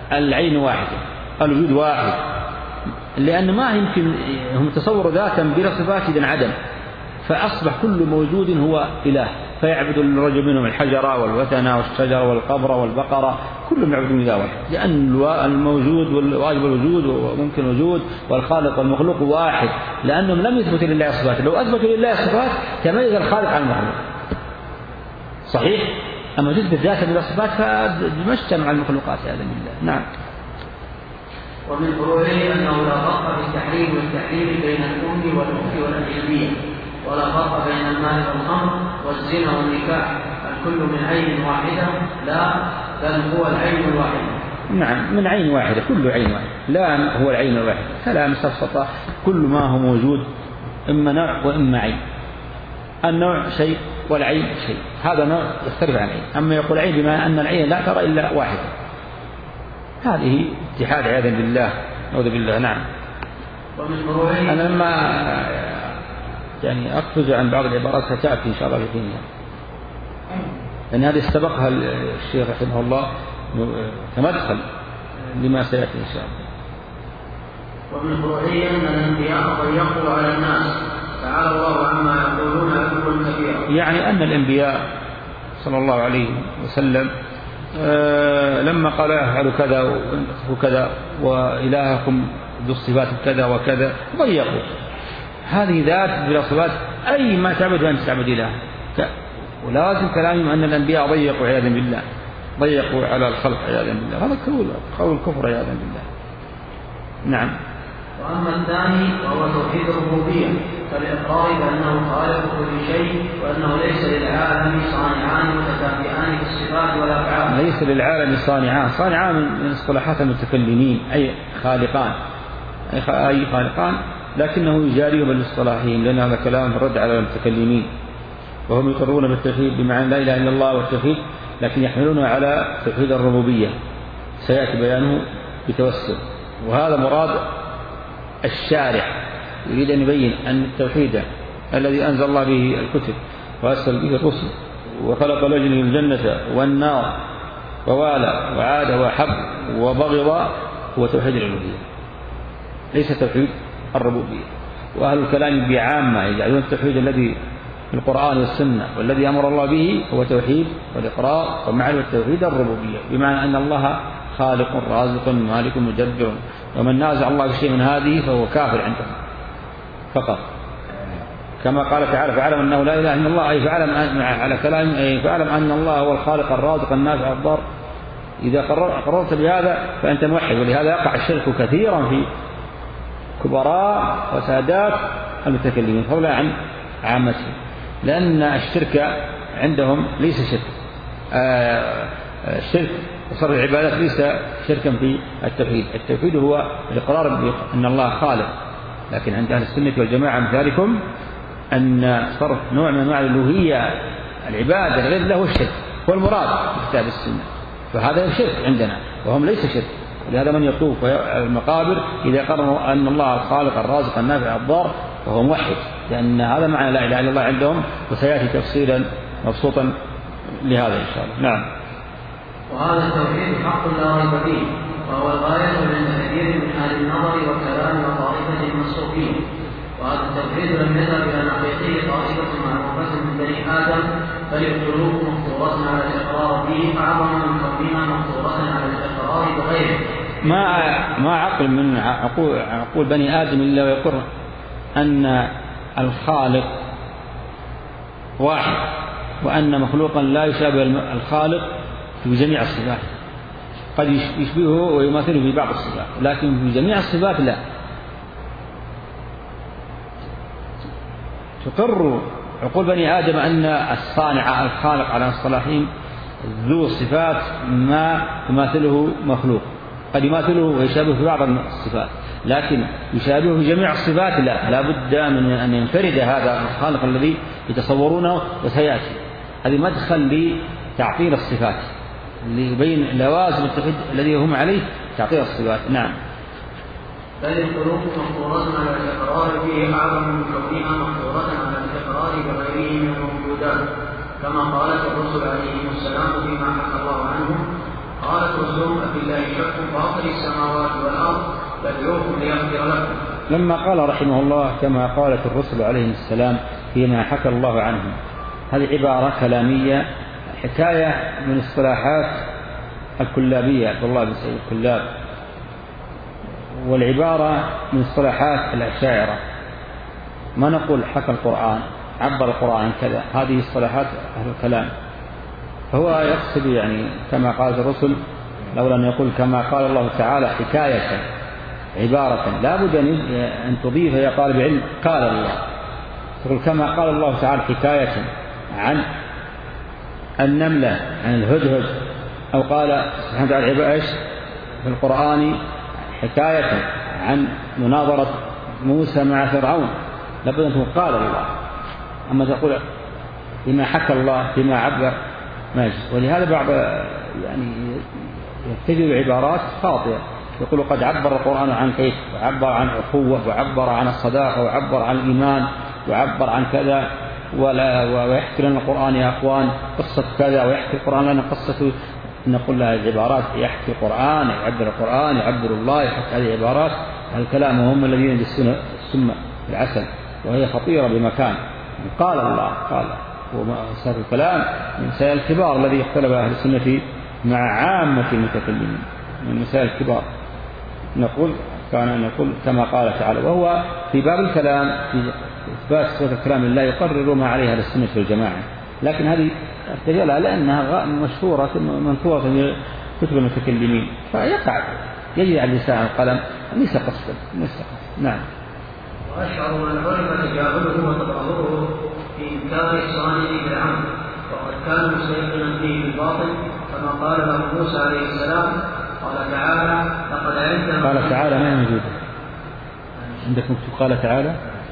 العين واحدة، الوجود واحد، لأن ما يمكن هم تصوروا ذاتا بلا صفات إذن عدم، فأصبح كل موجود هو إله، فيعبد الرجل منهم الحجر والوثن والشجر والقبر والبقرة، كلهم يعبدون إله واحد، لأن الموجود والواجب الوجود وممكن الوجود والخالق والمخلوق واحد، لأنهم لم يثبتوا لله صفات. لو أثبتوا لله صفات تميز الخالق عن المخلوق، صحيح؟ أما تثبت ذاتا بلا صفات فمجتمع مع المخلوقات هذا بالله. نعم. ومن فروعه أنه لا فرق في التحريم والتحريم بين الأم والأخت والأجنبية، ولا فرق بين المال والخمر والزنا والنكاح، الكل من عين واحدة، لا بل هو العين الواحدة. نعم، من عين واحدة، كل عين واحدة، لا هو العين الواحدة، كلام سفسطة، كل ما هو موجود إما نوع وإما عين. النوع شيء والعين شيء، هذا نوع يختلف عن العين. أما يقول عين بما أن العين لا ترى إلا واحدة، هذه اتحاد عياذا بالله، نعوذ بالله. نعم. ومن فروعه أنا لما يعني أقفز عن بعض العبارات ستأتي إن شاء الله في الدنيا، لأن هذه استبقها الشيخ رحمه الله كمدخل لما سيأتي إن شاء الله. ومن فروعه أن الأنبياء ضيقوا على الناس، تعالى الله عما يقولون علوا كبيرا. يعني أن الأنبياء صلى الله عليه وسلم آه لما قال افعلوا كذا وكذا وإلهكم ذو الصفات كذا وكذا ضيقوا، هذه ذات بلا صفات، أي ما تعبد أن تعبد إله، ولازم كلامهم أن الأنبياء ضيقوا عياذا بالله، ضيقوا على الخلق عياذا بالله، هذا قول الكفر عياذا بالله. نعم. وأما الثاني وهو توحيد الربوبية، فالإقرار بأنه خالق كل شيء، وأنه ليس للعالم صانعان متكافئان في الصفات والأفعال. ليس للعالم صانعان، صانعان من اصطلاحات المتكلمين، أي خالقان، أي خالقان، لكنه يجاريهم بالاصطلاحين، لأن هذا كلام رد على المتكلمين، وهم يقرون بالتوحيد بمعنى لا إله إلا الله والتوحيد، لكن يحملون على توحيد الربوبية، سيأتي بيانه بتوسل. وهذا مراد الشارع، يريد أن يبين أن التوحيد الذي أنزل الله به الكتب وأرسل به الرسل وخلق لأجله الجنة والنار ووالى وعاد وحب وبغض هو توحيد العبودية، ليس توحيد الربوبية. وأهل الكلام بعامة يجعلون التوحيد الذي في القرآن والسنة والذي أمر الله به هو توحيد والإقرار ومعرفة توحيد الربوبية، بمعنى أن الله خالق رازق مالك مدبر، ومن نازع الله في شيء من هذه فهو كافر عندهم فقط، كما قال تعالى فاعلم أنه لا إله إلا الله، أي فاعلم على كلام أي فاعلم أن الله هو الخالق الرازق النافع الضار. إذا قررت بهذا فأنت موحد، ولهذا يقع الشرك كثيرا في كبراء وسادات المتكلمين فضلا عن عامتهم، لأن الشرك عندهم ليس شرك، آه الشرك وصرف العبادات ليس شركا في التوحيد. التوحيد هو الإقرار بأن الله خالق، لكن عند أهل السنة والجماعة مثالكم أن صرف نوع من أنواع الألوهية العبادة غير له الشرك هو المراد في كتاب السنة، فهذا شرك عندنا وهم ليس شرك. ولهذا من يطوف المقابر إذا قرروا أن الله الخالق الرازق النافع الضار فهو موحد، لأن هذا معنى لا إله إلا الله عندهم، وسيأتي تفصيلا مبسوطا لهذا إن شاء الله. نعم. وهذا التوحيد حق لا ريب فيه، وهو الغاية عند كثير من أهل النظر والكلام وطائفة المصوفين. وهذا التوحيد لم يذهب إلى نقيضه طائفة معروفة من بني آدم، بل يقتلوه مفطورة على الإقرار به، فأعظم من كونها مفطورة على الإقرار بغيره. ما ما عقل من عقول, عقول بني آدم إلا ويقر أن الخالق واحد، وأن مخلوقا لا يشابه الخالق في جميع الصفات، قد يشبهه ويماثله في بعض الصفات، لكن في جميع الصفات لا. تقر عقول بني آدم أن الصانع الخالق على الصلاحين ذو صفات ما يماثله مخلوق، قد يماثله ويشابه في بعض الصفات، لكن يشابهه في جميع الصفات لا، لا بد من أن ينفرد هذا الخالق الذي يتصورونه، وسيأتي هذه مدخل لتعطيل الصفات ليبين لوازم التوحيد الذي هم عليه تعطيل الصفات. نعم. بل القلوب مفطورة على الإقرار به أعظم من كونها مفطورة على الإقرار بغيره من الموجودات، كما قالت الرسل عليهم السلام فيما حكى الله عنهم قالت رسلهم أفي الله شك فاطر السماوات والأرض فادعوهم ليغفر لكم. لما قال رحمه الله كما قالت الرسل عليهم السلام فيما حكى الله عنهم، هذه عبارة كلامية حكاية من اصطلاحات الكلابية، عبد الله بن سعيد الكلاب، والعبارة من اصطلاحات الأشاعرة. ما نقول حكى القرآن، عبر القرآن كذا، هذه اصطلاحات أهل الكلام. فهو يقصد يعني كما قال الرسل، لولا أن يقول كما قال الله تعالى حكاية عبارة لا بد أن تضيف يا طالب علم قال الله، تقول كما قال الله تعالى حكاية عن النملة عن الهدهد، أو قال سبحانه وتعالى إيش في القرآن حكاية عن مناظرة موسى مع فرعون، لابد أن تقول قال الله. أما تقول بما حكى الله بما عبر ما يجوز. ولهذا بعض يعني يتبع عبارات خاطئة، يقول قد عبر القرآن عن كيف، وعبر عن أخوة، وعبر عن الصداقة، وعبر عن الإيمان، وعبر عن كذا، ولا ويحكي لنا القرآن يا أخوان قصة كذا، ويحكي القرآن لنا قصة. نقول لها العبارات يحكي القرآن، يعبر القرآن، يعبر الله، يحكي هذه العبارات الكلام، وهم الذين يدسون السم العسل، وهي خطيرة بمكان. قال الله قال وما الكلام من مسائل الكبار الذي اختلف أهل السنة مع عامة المتكلمين، من مسائل الكبار. نقول كان نقول كما قال تعالى، وهو في باب الكلام في إثبات صفة الكلام لله يقرر ما عليها أهل السنة والجماعة، لكن هذه ارتجالها لأنها مشهورة منثورة في كتب المتكلمين، فيقع يجري على اللسان القلم ليس قصدا ليس قصدا. نعم. وأشعر من عرف تجاهله وتظاهره في إنكار الصانع بالعمد، وقد كان مستيقنا فيه بالباطل، كما قال له موسى عليه السلام قال تعالى لقد علمت قال تعالى ما موجود عندك مكتوب قال تعالى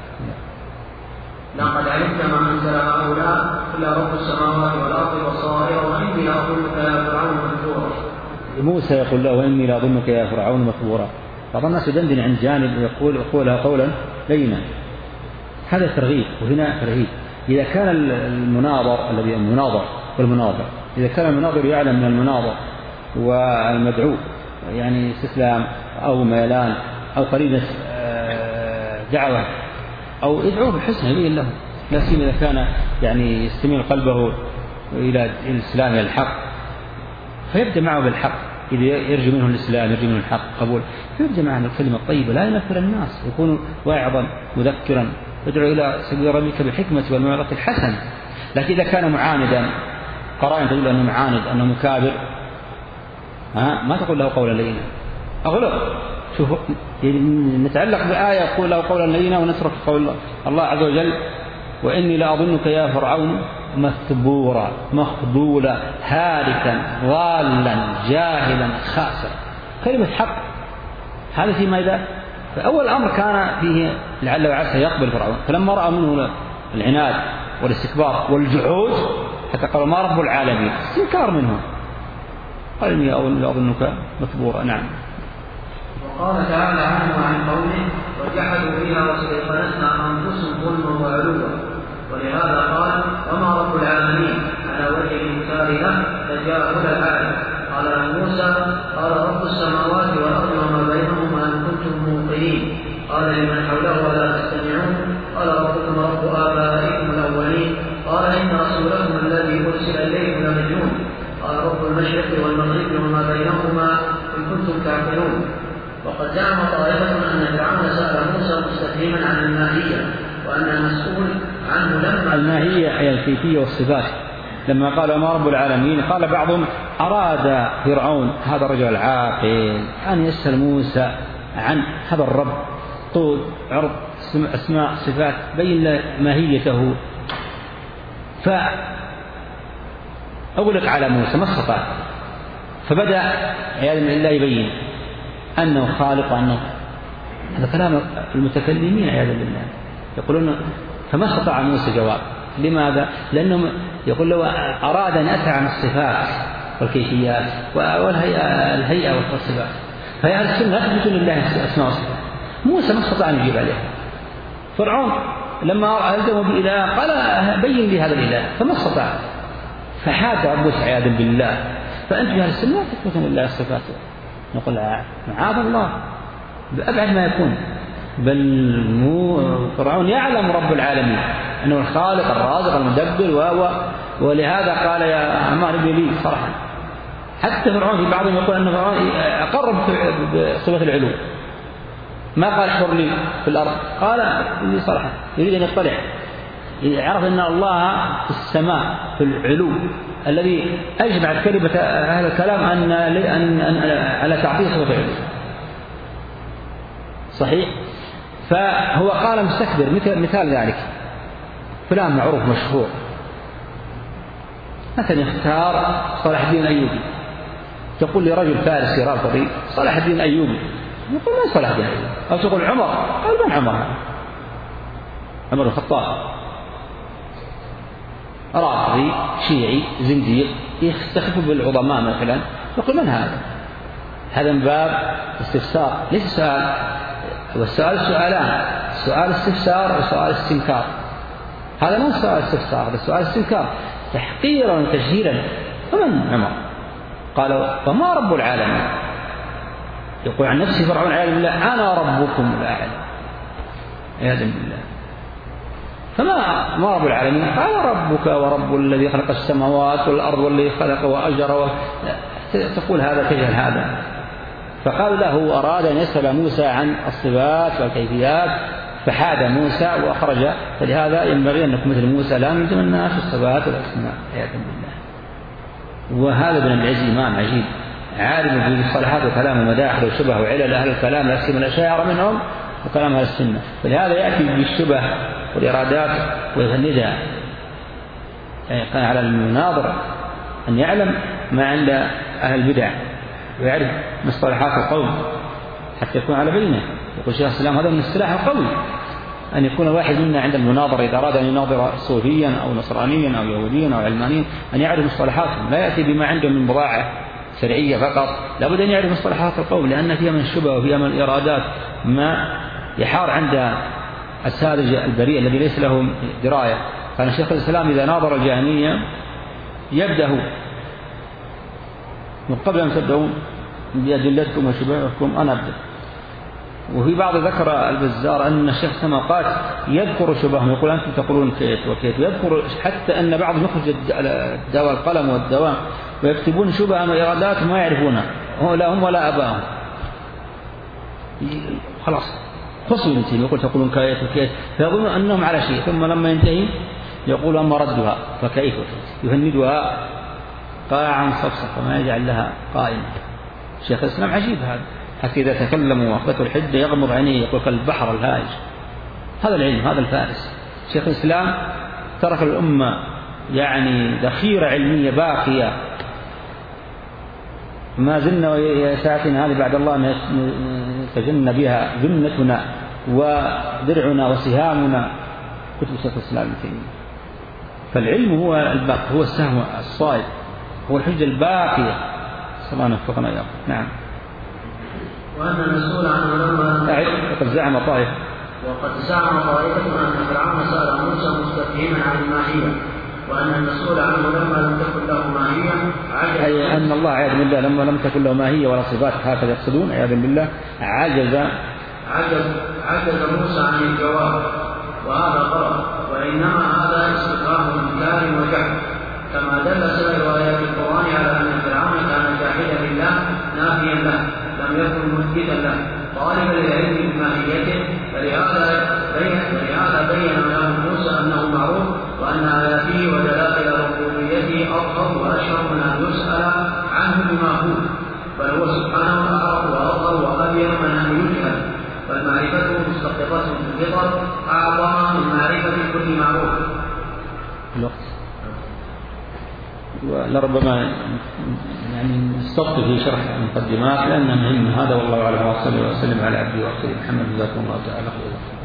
لقد علمت ما أنزل هؤلاء إلا رب السماوات والأرض والصائر وإني لأظنك يا فرعون مثبورا. موسى يقول له وإني لأظنك يا فرعون مثبورا. بعض الناس يدندن عن جانب ويقول يقولها قولا لينا، هذا ترغيب وهنا ترهيب. إذا كان المناظر الذي المناظر والمناظر إذا كان المناظر يعلم من المناظر والمدعو يعني استسلام أو ميلان أو قرينة دعوة أو يدعوه بالحسن يبين له، لا سيما إذا كان يعني يستميل قلبه إلى الإسلام إلى الحق، فيبدأ معه بالحق. إذا يرجو منه الإسلام يرجو منه الحق قبول، فيبدأ معه الكلمة الطيبة لا ينفر الناس، يكون واعظا مذكرا يدعو إلى سبيل ربك بالحكمة والموعظة الحسنة. لكن إذا كان معاندا قرائن تدل أنه معاند أنه مكابر، ها ما تقول له قولا لينا أغلق. شوف نتعلق بآية يقول له قولا لينا ونترك قول الله عز وجل وإني لأظنك يا فرعون مثبورا مخذولا هالكا ضالا جاهلا خاسرا. كلمة حق هذا فيما إذا فأول الأمر كان فيه لعل وعسى يقبل فرعون، فلما رأى منه العناد والاستكبار والجحود حتى قالوا ما رب العالمين استنكار منهم قال إني لأظنك مثبورا. نعم. وقال تعالى عنه وعن قوله وجحدوا فيها واستيقنتها أنفسهم ظلما وعلوا، ولهذا قال وما رب العالمين على وجه الإنكار له تجاهل العالم. قال موسى قال رب السماوات والأرض وما بينهما إن كنتم موقنين. قال لمن حوله ولا تستمعون قال ربكم رب آبائكم الأولين. قال إن رسولكم الذي أرسل إليكم لمجنون. قال رب المشرق والمغرب وما بينهما إن كنتم تعقلون. وقد زعم طائفة أن فرعون سأل موسى مستفهما عن الماهية وأن المسؤول عنه لما الماهية هي الكيفية والصفات. لما قال ما رب العالمين قال بعضهم أراد فرعون هذا الرجل عاقل أن يسأل موسى عن هذا الرب طول عرض أسماء صفات بين له ماهيته، فأغلق على موسى ما استطاع، فبدأ عياذا بالله يبين أنه خالق وأنه هذا كلام المتكلمين عياذا بالله يقولون. فما استطاع موسى جواب. لماذا؟ لأنه يقول له أراد أن أتى عن الصفات والكيفيات والهيئة والصفات، فهي أهل السنة لا تثبتون لله أسماء وصفات. موسى ما استطاع أن يجيب عليها. فرعون لما ألزموا بإله قال بين لي هذا الإله فما استطاع، فحاد ربه عياذا بالله فأنت في أهل السنة تثبتون لله الصفات، نقول معاذ الله بأبعد ما يكون، بل مو فرعون يعلم رب العالمين أنه الخالق الرازق المدبر و ولهذا قال يا عمار بن لي صراحة. حتى فرعون في بعضهم يقول أن فرعون أقر بصفة العلو، ما قال احفر لي في الأرض، قال لي صراحة يريد أن يطلع، يعرف أن الله في السماء في العلو الذي أجمع كلمة أهل الكلام أن, أن, أن على تعطيل صفة العلو صحيح. فهو قال مستكبر. مثل مثال ذلك فلان معروف مشهور، مثلا يختار صلاح الدين الأيوبي، تقول لي رجل فارسي رافضي صلاح الدين الأيوبي، يقول ما صلاح الدين الأيوبي، أو تقول عمر، قال من عمر؟ عمر الخطاب رافضي شيعي زنديق يستخف بالعظماء مثلا، يقول من هذا؟ هذا من باب استفسار، ليس سؤال. والسؤال سؤالان، سؤال استفسار وسؤال استنكار. هذا ما سؤال استفسار، هذا سؤال استنكار تحقيرا وتجهيلا. فمن عمر؟ قال وما رب العالمين؟ يقول عن نفسه فرعون عياذا بالله أنا ربكم الأعلى عياذا بالله. فما ما رب العالمين؟ قال ربك ورب الذي خلق السماوات والأرض والذي خلق وأجر و... تقول هذا تجهل هذا. فقال له أراد أن يسأل موسى عن الصفات والكيفيات فحاد موسى وأخرج. فلهذا ينبغي أن نكون مثل موسى لا نلزم الناس الصفات والأسماء عياذا بالله. وهذا ابن العز إمام عجيب عالم بالمصطلحات وكلام ومداخل وشبه وعلل أهل الكلام لا سيما الأشاعرة منهم وكلام أهل السنة. فلهذا يأتي بالشبه والإرادات ويفندها. يعني كان على المناظر أن يعلم ما عند أهل البدع ويعرف مصطلحات القوم حتى يكون على بينه. يقول شيخ الإسلام هذا من السلاح القوي أن يكون الواحد منا عند المناظرة إذا أراد أن يناظر صوفيا أو نصرانيا أو يهوديا أو علمانيا أن يعرف مصطلحاتهم، لا يأتي بما عنده من بضاعة شرعية فقط، لابد أن يعرف مصطلحات القوم لأن فيها من الشبه وفيها من الإرادات ما يحار عند الساذج البريء الذي ليس له دراية. كان شيخ الإسلام إذا ناظر الجهمية يبدأ من قبل أن تبدأوا بأدلتكم وشبهكم أنا أبدأ. وفي بعض ذكر البزار أن الشيخ سماقات يذكر شبههم، يقول أنتم تقولون كيت وكيت، ويذكر حتى أن بعضهم يخرج الدواء القلم والدواء ويكتبون شبها وإرادات ما يعرفونها لا هم ولا أباهم. خلاص خصوا ينتهي يقول تقولون كيت وكيت فيظنون أنهم على شيء، ثم لما ينتهي يقول أما ردها فكيف وكيت، يهندها قاعا صفصفا ما يجعل لها قائمة. شيخ الإسلام عجيب هذا، حتى إذا تكلموا وأخذته الحدة يغمض عينيه يقول كالبحر الهائج. هذا العلم، هذا الفارس. شيخ الإسلام ترك الأمة يعني ذخيرة علمية باقية ما زلنا وساعتنا هذه بعد الله نتجن بها جنتنا ودرعنا وسهامنا كتب شيخ الإسلام ابن تيمية. فالعلم هو الباقي، هو السهم الصائب، هو الحجة الباقية. صلى الله وفقنا إياكم. نعم. وأن المسؤول عنه لما وقد زعم طائفة وقد زعم طائفة أن فرعون سأل موسى مستفهما عن الماهية، وأن المسؤول عنه لما لم تكن له ماهية عجز، أي أن الله عياذ بالله لما لم تكن له ماهية ولا صفات هكذا يقصدون عياذ بالله عجز عجز عجز موسى عن الجواب، وهذا غلط، وإنما هذا استفهام إنكار وجهل، كما دل سائر آيات القرآن على أن فرعون كان جاحدا لله نافيا له لم يكن مثبتا له طالبا للعلم بماهيته. فلهذا بين فلهذا بين له موسى أنه معروف وأن آياته ودلائل ربوبيته أفضل وأشرف من أن يسأل عنه بما هو، بل هو سبحانه أعرف وأفضل وأبين من أن يجهل، فالمعرفة مستقرة في الفطر أعظم من معرفة كل معروف. الوقت ولربما يعني نستطيع في شرح المقدمات لأنها مهمة. هذا والله أعلم، وصلى وسلم على عبده ورسوله محمد جزاكم الله تعالى خيرا.